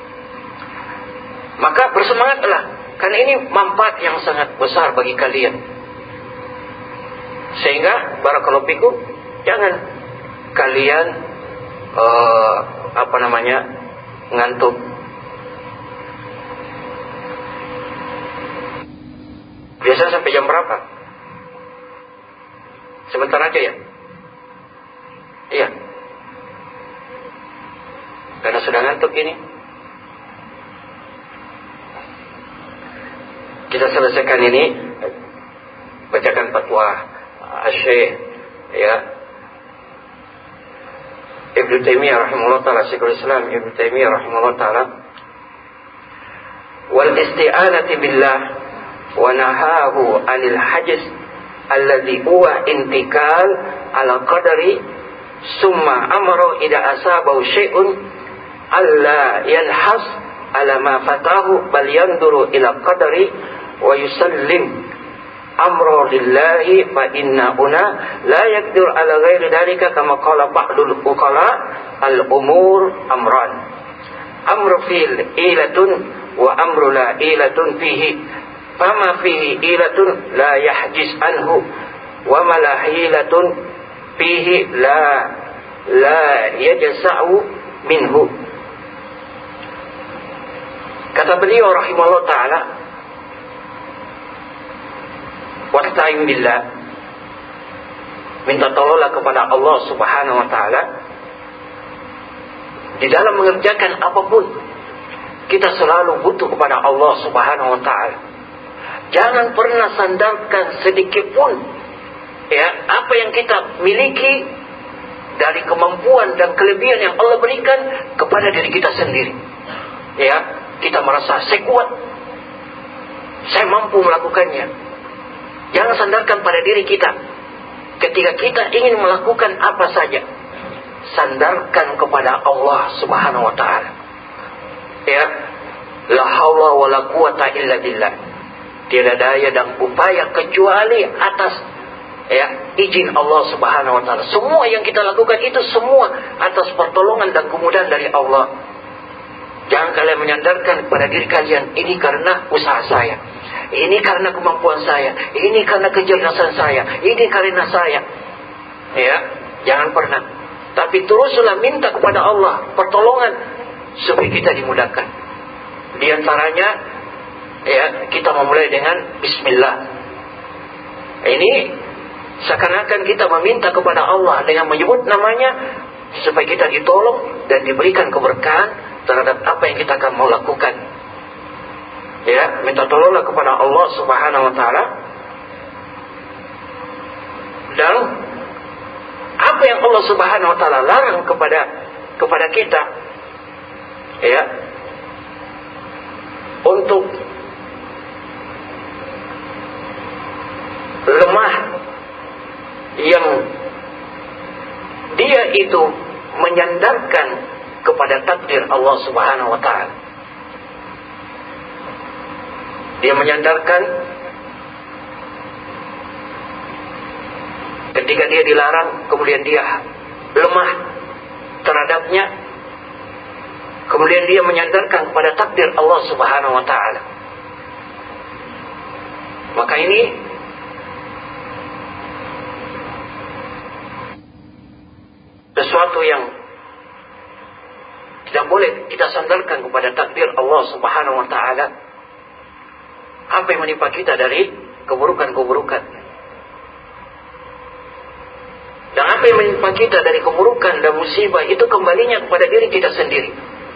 Maka bersemangatlah, karena ini manfaat yang sangat besar bagi kalian. Sehingga barakallahu fikum, jangan kalian uh, apa namanya ngantuk. Biasa sampai jam berapa? Sebentar aja ya. Iya. Karena sudah ngantuk ini. Kita selesaikan ini, bacakan fatwa Syekh ya Ibnu Taimiyah rahimahullah taala, Syekhul Islam Ibnu Taimiyah rahimahullah taala, wal isti'anati billah wa nahahu 'anil hajz alladhi huwa intikal ala qadari summa amara idza asabahu syai'un alla yanhas ala ma fatahu bal yanduru ila qadari wa yusallim amra lillahi fa inna una la yaqdir ala ghairi dalika kama qala ba'dul uqala al umur amran amru fil ilatun wa amru la ilatun fihi fama fihi ilatun la yahjiz anhu wa ma la ilatun fihi la la yajsa'u minhu. Kata beliau rahimahullah ta'ala, wasta'in billah, minta tolonglah kepada Allah subhanahu wa ta'ala di dalam mengerjakan apapun. Kita selalu butuh kepada Allah subhanahu wa ta'ala. Jangan pernah sandarkan sedikit pun ya apa yang kita miliki dari kemampuan dan kelebihan yang Allah berikan kepada diri kita sendiri. Ya, kita merasa saya kuat, saya mampu melakukannya. Jangan sandarkan pada diri kita. Ketika kita ingin melakukan apa saja, sandarkan kepada Allah subhanahu wa ta'ala. Ya, la haula wa la quwata illa billah. Tiada daya dan upaya kecuali atas ya izin Allah subhanahu wa ta'ala. Semua yang kita lakukan itu semua atas pertolongan dan kemudahan dari Allah. Jangan kalian menyandarkan kepada diri kalian, ini karena usaha saya, ini karena kemampuan saya, ini karena kecerdasan saya, ini karena saya. Ya, jangan pernah. Tapi teruslah minta kepada Allah pertolongan supaya kita dimudahkan. Di antaranya, ya, kita memulai dengan Bismillah. Ini seakan-akan kita meminta kepada Allah dengan menyebut namanya supaya kita ditolong dan diberikan keberkahan terhadap apa yang kita akan mau lakukan. Ya, minta tolonglah kepada Allah subhanahu wa ta'ala. Dan apa yang Allah subhanahu wa ta'ala larang kepada kepada kita, ya, untuk lemah yang dia itu menyandarkan kepada takdir Allah subhanahu wa ta'ala. Dia menyandarkan ketika dia dilarang, kemudian dia lemah terhadapnya, kemudian dia menyandarkan kepada takdir Allah subhanahu wa ta'ala. Maka ini sesuatu yang tidak boleh kita sandarkan kepada takdir Allah subhanahu wa ta'ala. Apa yang menimpa kita dari keburukan-keburukan. menimpa kita dari keburukan dan musibah itu kembalinya kepada diri kita sendiri.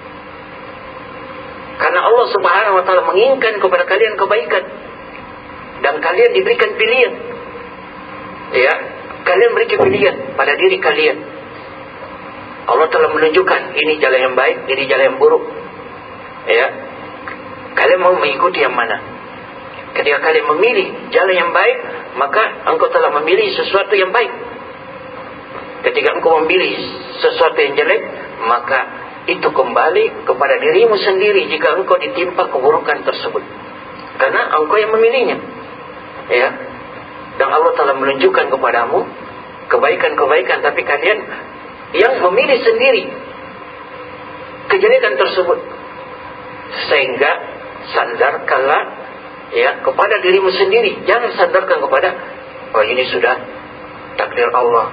Karena Allah Subhanahu wa taala menginginkan kepada kalian kebaikan dan kalian diberikan pilihan. Ya, kalian berikan pilihan pada diri kalian. Allah telah menunjukkan ini jalan yang baik, ini jalan yang buruk. Ya. Kalian mau mengikuti yang mana? Ketika kalian memilih jalan yang baik, maka engkau telah memilih sesuatu yang baik. Ketika engkau memilih sesuatu yang jelek, maka itu kembali kepada dirimu sendiri jika engkau ditimpa keburukan tersebut. Karena engkau yang memilihnya. Ya. Dan Allah telah menunjukkan kepadamu kebaikan-kebaikan, tapi kalian yang memilih sendiri kejelekan tersebut. Sehingga sandarkanlah ya kepada dirimu sendiri, jangan sandarkan kepada oh ini sudah takdir Allah.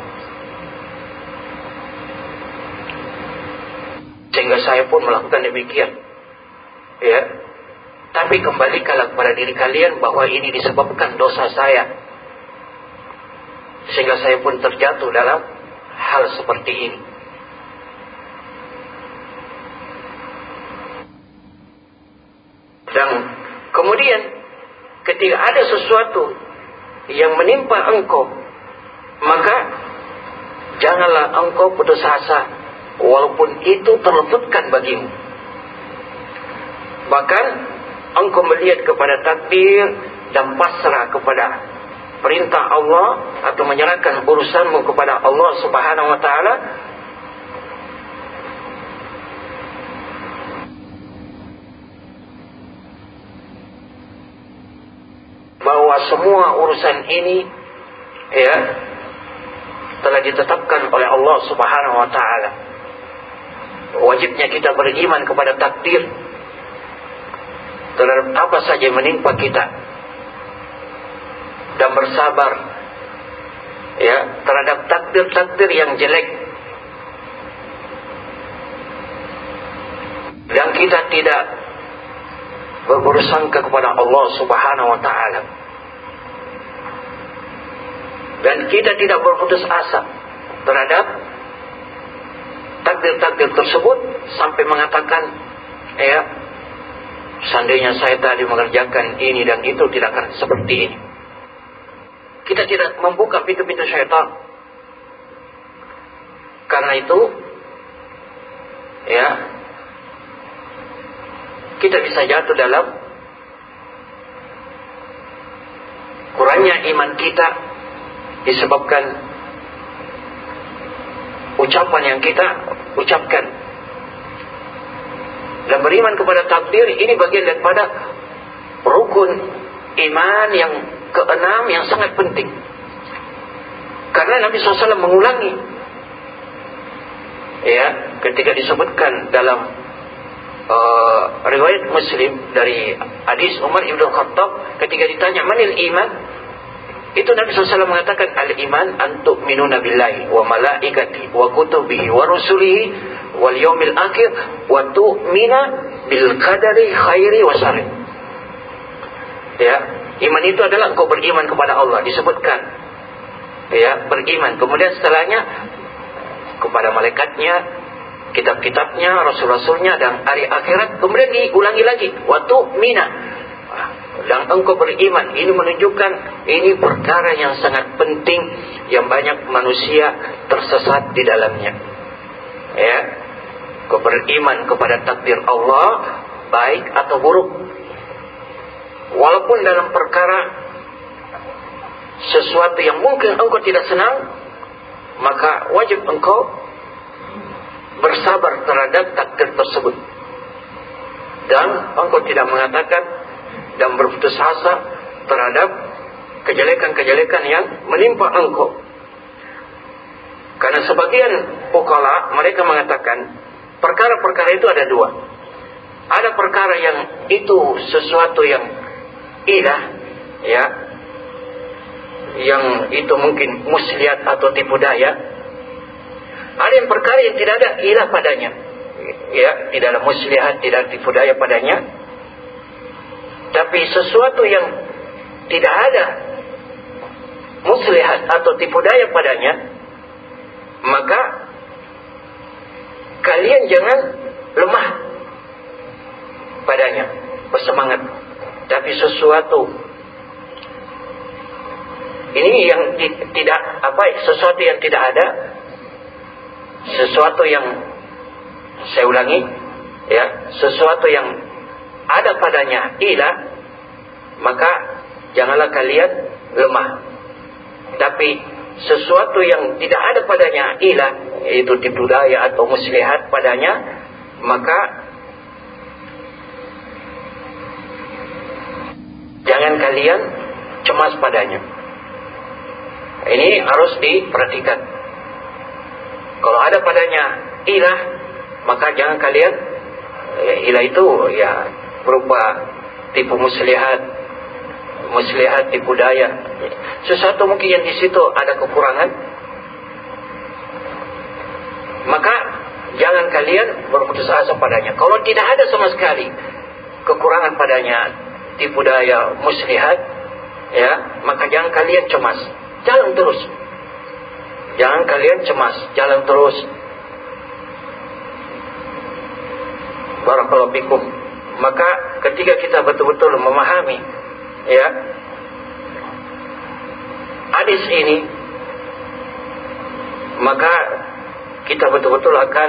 Sehingga saya pun melakukan demikian. Ya. Tapi kembalikanlah kepada diri kalian bahwa ini disebabkan dosa saya. Sehingga saya pun terjatuh dalam hal seperti ini. Dan kemudian ketika ada sesuatu yang menimpa engkau, maka janganlah engkau putus asa, walaupun itu terluputkan bagimu. Bahkan engkau melihat kepada takdir dan pasrah kepada perintah Allah atau menyerahkan urusanmu kepada Allah Subhanahu wa taala, bahwa semua urusan ini ya telah ditetapkan oleh Allah Subhanahu wa taala. Wajibnya kita beriman kepada takdir terhadap apa saja yang menimpa kita, dan bersabar ya terhadap takdir-takdir yang jelek. Dan kita tidak berburuk sangka kepada Allah Subhanahu wa taala. Dan kita tidak berputus asa terhadap takdir-takdir tersebut sampai mengatakan ya seandainya saya tadi mengerjakan ini dan itu tidak akan seperti ini. Kita tidak membuka pintu-pintu syaitan. Karena itu ya kita bisa jatuh dalam kurangnya iman kita disebabkan ucapan yang kita ucapkan. Dan beriman kepada takdir ini bagian daripada rukun iman yang keenam yang sangat penting. Karena Nabi shallallahu alaihi wasallam mengulangi ya ketika disebutkan dalam uh, riwayat Muslim dari hadis Umar ibn Khattab ketika ditanya manil iman, itu Nabi shallallahu alaihi wasallam mengatakan al-iman antuk minuna billahi wa malaikati wa kutubihi wa rusulihi wal yaumil akhir wa tu'mina bil qadari khairi wa syarri. Ya, iman itu adalah engkau beriman kepada Allah, disebutkan ya beriman, kemudian setelahnya kepada malaikatnya, kitab-kitabnya, rasul-rasulnya dan hari akhirat, kemudian diulangi lagi wa tu'mina, dan engkau beriman. Ini menunjukkan ini perkara yang sangat penting yang banyak manusia tersesat di dalamnya. Ya, kau beriman kepada takdir Allah baik atau buruk. Walaupun dalam perkara sesuatu yang mungkin engkau tidak senang, maka wajib engkau bersabar terhadap takdir tersebut. Dan engkau tidak mengatakan dan berputus asa terhadap kejelekan-kejelekan yang menimpa engkau. Karena sebagian ukala mereka mengatakan perkara-perkara itu ada dua. Ada perkara yang itu sesuatu yang ilah ya, yang itu mungkin muslihat atau tipu daya. Ada yang perkara yang tidak ada ilah padanya ya, tidak ada muslihat, tidak ada tipu daya padanya. Tapi sesuatu yang tidak ada muslihat atau tipu daya padanya, maka kalian jangan lemah padanya, bersemangat. Tapi sesuatu ini yang di, tidak apa sesuatu yang tidak ada, sesuatu yang saya ulangi ya, sesuatu yang ada padanya ilah, maka janganlah kalian lemah. Tapi sesuatu yang tidak ada padanya ilah, yaitu tipu daya atau muslihat padanya, maka jangan kalian cemas padanya. Ini harus diperhatikan. Kalau ada padanya ilah, maka jangan kalian, ya, ilah itu ya berupa tipu muslihat, muslihat tipu daya. Sesuatu mungkin yang di situ ada kekurangan, maka jangan kalian berputus asa padanya. Kalau tidak ada sama sekali kekurangan padanya, tipu daya, muslihat, ya, maka jangan kalian cemas. Jalan terus. Jangan kalian cemas, jalan terus. Barakallahu fikum. Maka ketika kita betul-betul memahami ya hadis ini, maka kita betul-betul akan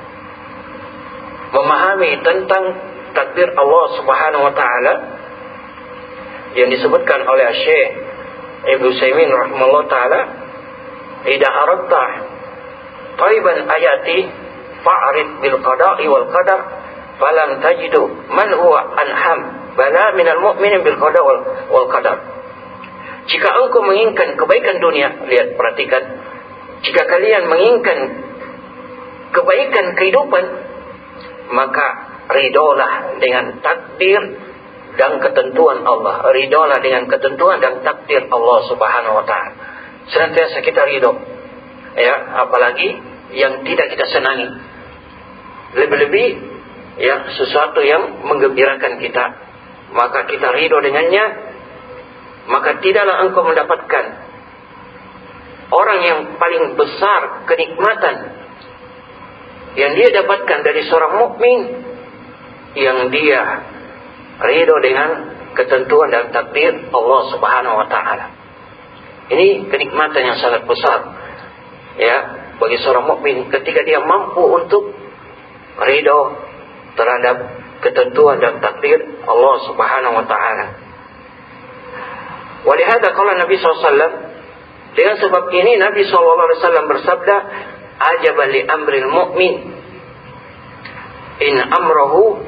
memahami tentang takdir Allah Subhanahu wa taala yang disebutkan oleh Syekh Ibnu Utsaimin rahimahullah taala, "Idza aradta taiban ayati fa'rid bil qada'i wal qadar falam tajidu man huwa anham bala minal mu'minin bil qada' wal, wal qadar." Jika engkau menginginkan kebaikan dunia, lihat, perhatikan, jika kalian menginginkan kebaikan kehidupan, maka ridolah dengan takdir dan ketentuan Allah. Ridolah dengan ketentuan dan takdir Allah Subhanahu wa taala. Senantiasa kita ridho, ya, apalagi yang tidak kita senangi. Lebih-lebih ya sesuatu yang menggembirakan kita, maka kita ridho dengannya, maka tidaklah engkau mendapatkan orang yang paling besar kenikmatan yang dia dapatkan dari seorang mukmin yang dia ridho dengan ketentuan dan takdir Allah Subhanahu wa taala. Ini kenikmatan yang sangat besar ya bagi seorang mukmin ketika dia mampu untuk ridho terhadap ketentuan dan takdir Allah Subhanahu wa taala. Walihada qala Nabi sallallahu alaihi wasallam, dengan sebab ini Nabi sallallahu alaihi wasallam bersabda, "Ajaban li amril mu'min in amrahu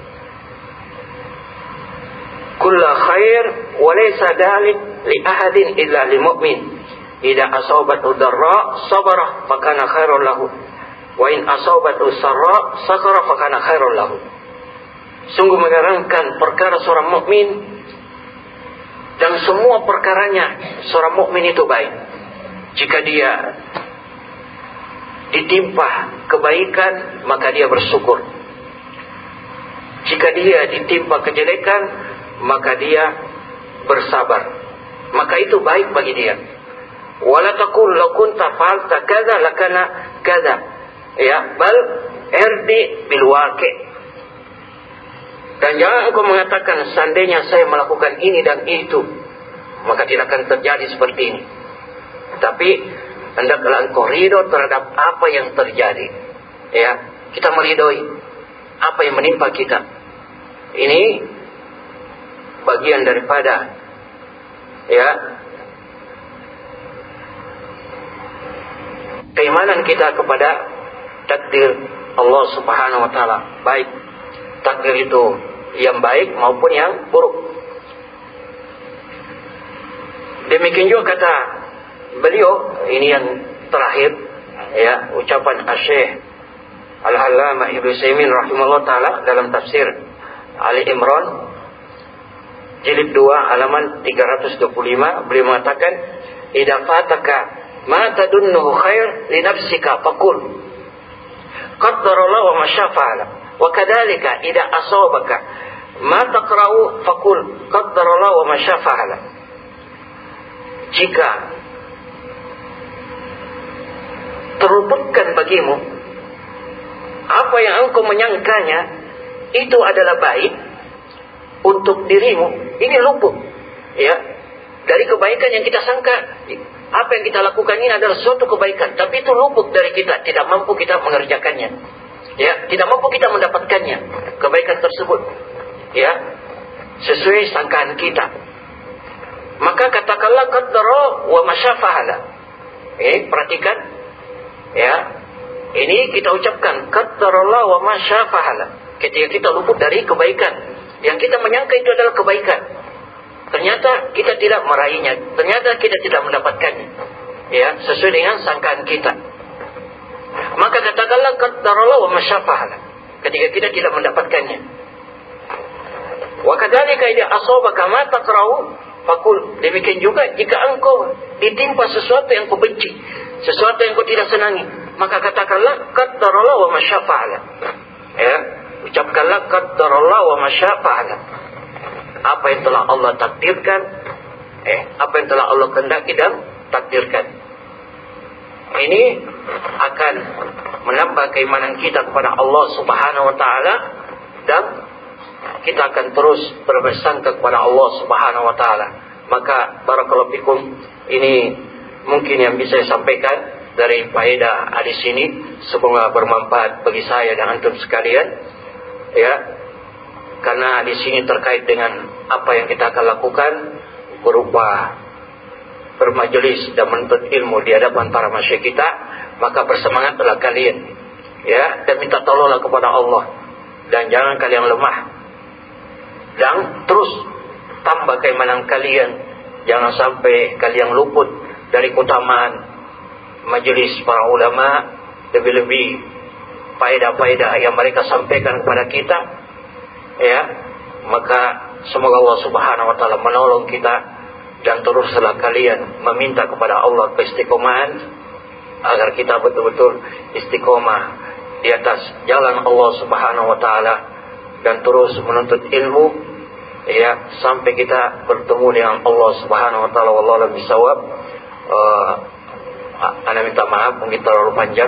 kulla khair wa laysa dalik li ahadin illa lil mu'min. Idza asabatu darra sabara fa kana khairun lahu wa in asabatu sarra sakara fa kana khairun lahu." Sungguh menerangkan perkara seorang mukmin, dan semua perkaranya seorang mukmin itu baik. Jika dia ditimpa kebaikan, maka dia bersyukur. Jika dia ditimpa kejelekan, maka dia bersabar. Maka itu baik bagi dia. Wala taqul law kunta fa'alta kadza lakana kadza. Ya, bal irdi bil waqi'. Dan jangan engkau mengatakan seandainya saya melakukan ini dan itu, maka tidak akan terjadi seperti ini. Tapi hendaklah engkau ridho terhadap apa yang terjadi. Ya, kita meridhoi apa yang menimpa kita. Ini bagian daripada ya keimanan kita kepada takdir Allah Subhanahu wa taala, baik takdir itu yang baik maupun yang buruk. Demikian juga kata beliau, ini yang terakhir ya, ucapan Asy-Syaikh Al-Allamah Ibnu Utsaimin rahimahullah taala dalam tafsir Ali Imran jilid dua halaman tiga ratus dua puluh lima, beliau mengatakan, "Idza fataka ma tadunnuhu khair li nafsika faqul qaddarallahu wa ma syafa'ala wa kadzalika idza asabaka ma taqra'u faqul qaddarallahu wa ma syafa'ala." Jika terluputkan bagimu apa yang engkau menyangkanya itu adalah baik untuk dirimu, ini luput ya dari kebaikan yang kita sangka. Apa yang kita lakukan ini adalah suatu kebaikan, tapi itu luput dari kita, tidak mampu kita mengerjakannya ya, tidak mampu kita mendapatkannya kebaikan tersebut ya sesuai sangkaan kita. Maka katakanlah qaddara wa masyafahala. Eh, perhatikan ya, ini kita ucapkan qaddarallah wa masyafahala ketika kita luput dari kebaikan yang kita menyangka itu adalah kebaikan, ternyata kita tidak meraihnya, ternyata kita tidak mendapatkannya ya sesuai dengan sangkaan kita. Maka katakanlah qaddarallah wa masyafahala ketika kita tidak mendapatkannya. Wa kadzalika idza asabaka ma takrahu fakul, demikian juga jika engkau ditimpa sesuatu yang kau benci, sesuatu yang kau tidak senangi, maka katakanlah qaddarallah wa masyafa'ala ya, ucapkanlah qaddarallah wa masyafa'ala, apa yang telah Allah takdirkan, eh apa yang telah Allah kehendaki dan takdirkan. Ini akan menambah keimanan kita kepada Allah Subhanahu wa taala, dan kita akan terus bersangka kepada Allah Subhanahu wa taala. Maka barakallahu fikum, ini mungkin yang bisa saya sampaikan dari faedah hadis ini, semoga bermanfaat bagi saya dan antum sekalian ya, karena di sini terkait dengan apa yang kita akan lakukan berupa bermajelis dan menuntut ilmu di hadapan para masyayikh kita. Maka bersemangatlah kalian ya, dan minta tolonglah kepada Allah, dan jangan kalian lemah, dan terus tambah keimanan kalian. Jangan sampai kalian luput dari keutamaan majelis para ulama, lebih-lebih faedah-faedah yang mereka sampaikan kepada kita ya. Maka semoga Allah Subhanahu wa taala menolong kita, dan teruslah kalian meminta kepada Allah keistiqomahan agar kita betul-betul istiqomah di atas jalan Allah Subhanahu wa taala, dan terus menuntut ilmu ya sampai kita bertemu dengan Allah Subhanahu wa taala. Wallahu a'lam bishawab. Uh, Ana minta maaf mungkin terlalu panjang.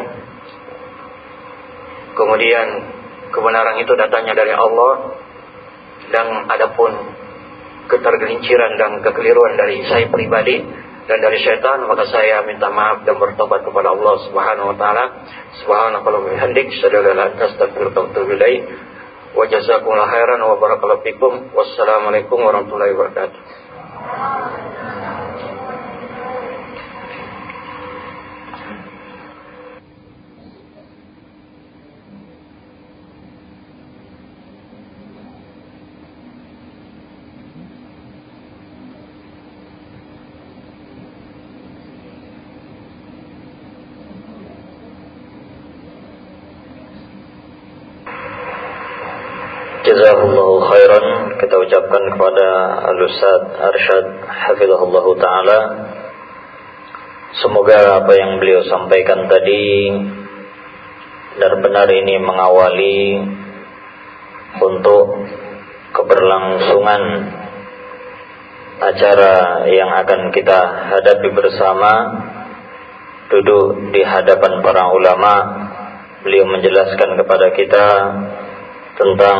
Kemudian kebenaran itu datangnya dari Allah, dan adapun ketergelinciran dan kekeliruan dari saya pribadi dan dari syaitan, maka saya minta maaf dan bertobat kepada Allah Subhanahu wa taala. Subhanakallahumma wa bihamdik, asyhadu an la ilaha illa anta, astaghfiruka wa atubu ilaik. Wa jazakumullahu khairan wa barakallahu fikum. Wassalamualaikum warahmatullahi wabarakatuh. Jazakumullahu khairan, kita ucapkan kepada Al-Ustaz Arsyad hafizahullahu ta'ala, semoga apa yang beliau sampaikan tadi benar-benar ini mengawali untuk keberlangsungan acara yang akan kita hadapi bersama, duduk di hadapan para ulama. Beliau menjelaskan kepada kita tentang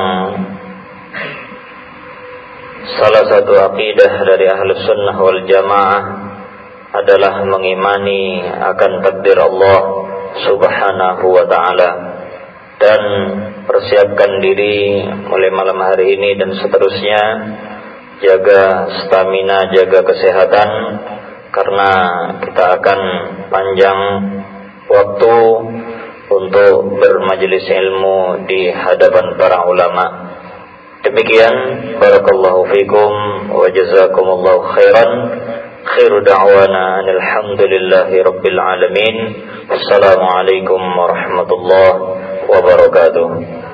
salah satu akidah dari Ahlus Sunnah wal Jamaah adalah mengimani akan takdir Allah Subhanahu wa ta'ala, dan persiapkan diri mulai malam hari ini dan seterusnya, jaga stamina, jaga kesehatan, karena kita akan panjang waktu untuk bermajelis ilmu di hadapan para ulama. Demikian, barakallahu fikum wa jazakumullahu khairan. Khairu da'wana alhamdulillahi rabbil alamin. Assalamualaikum warahmatullahi wabarakatuh.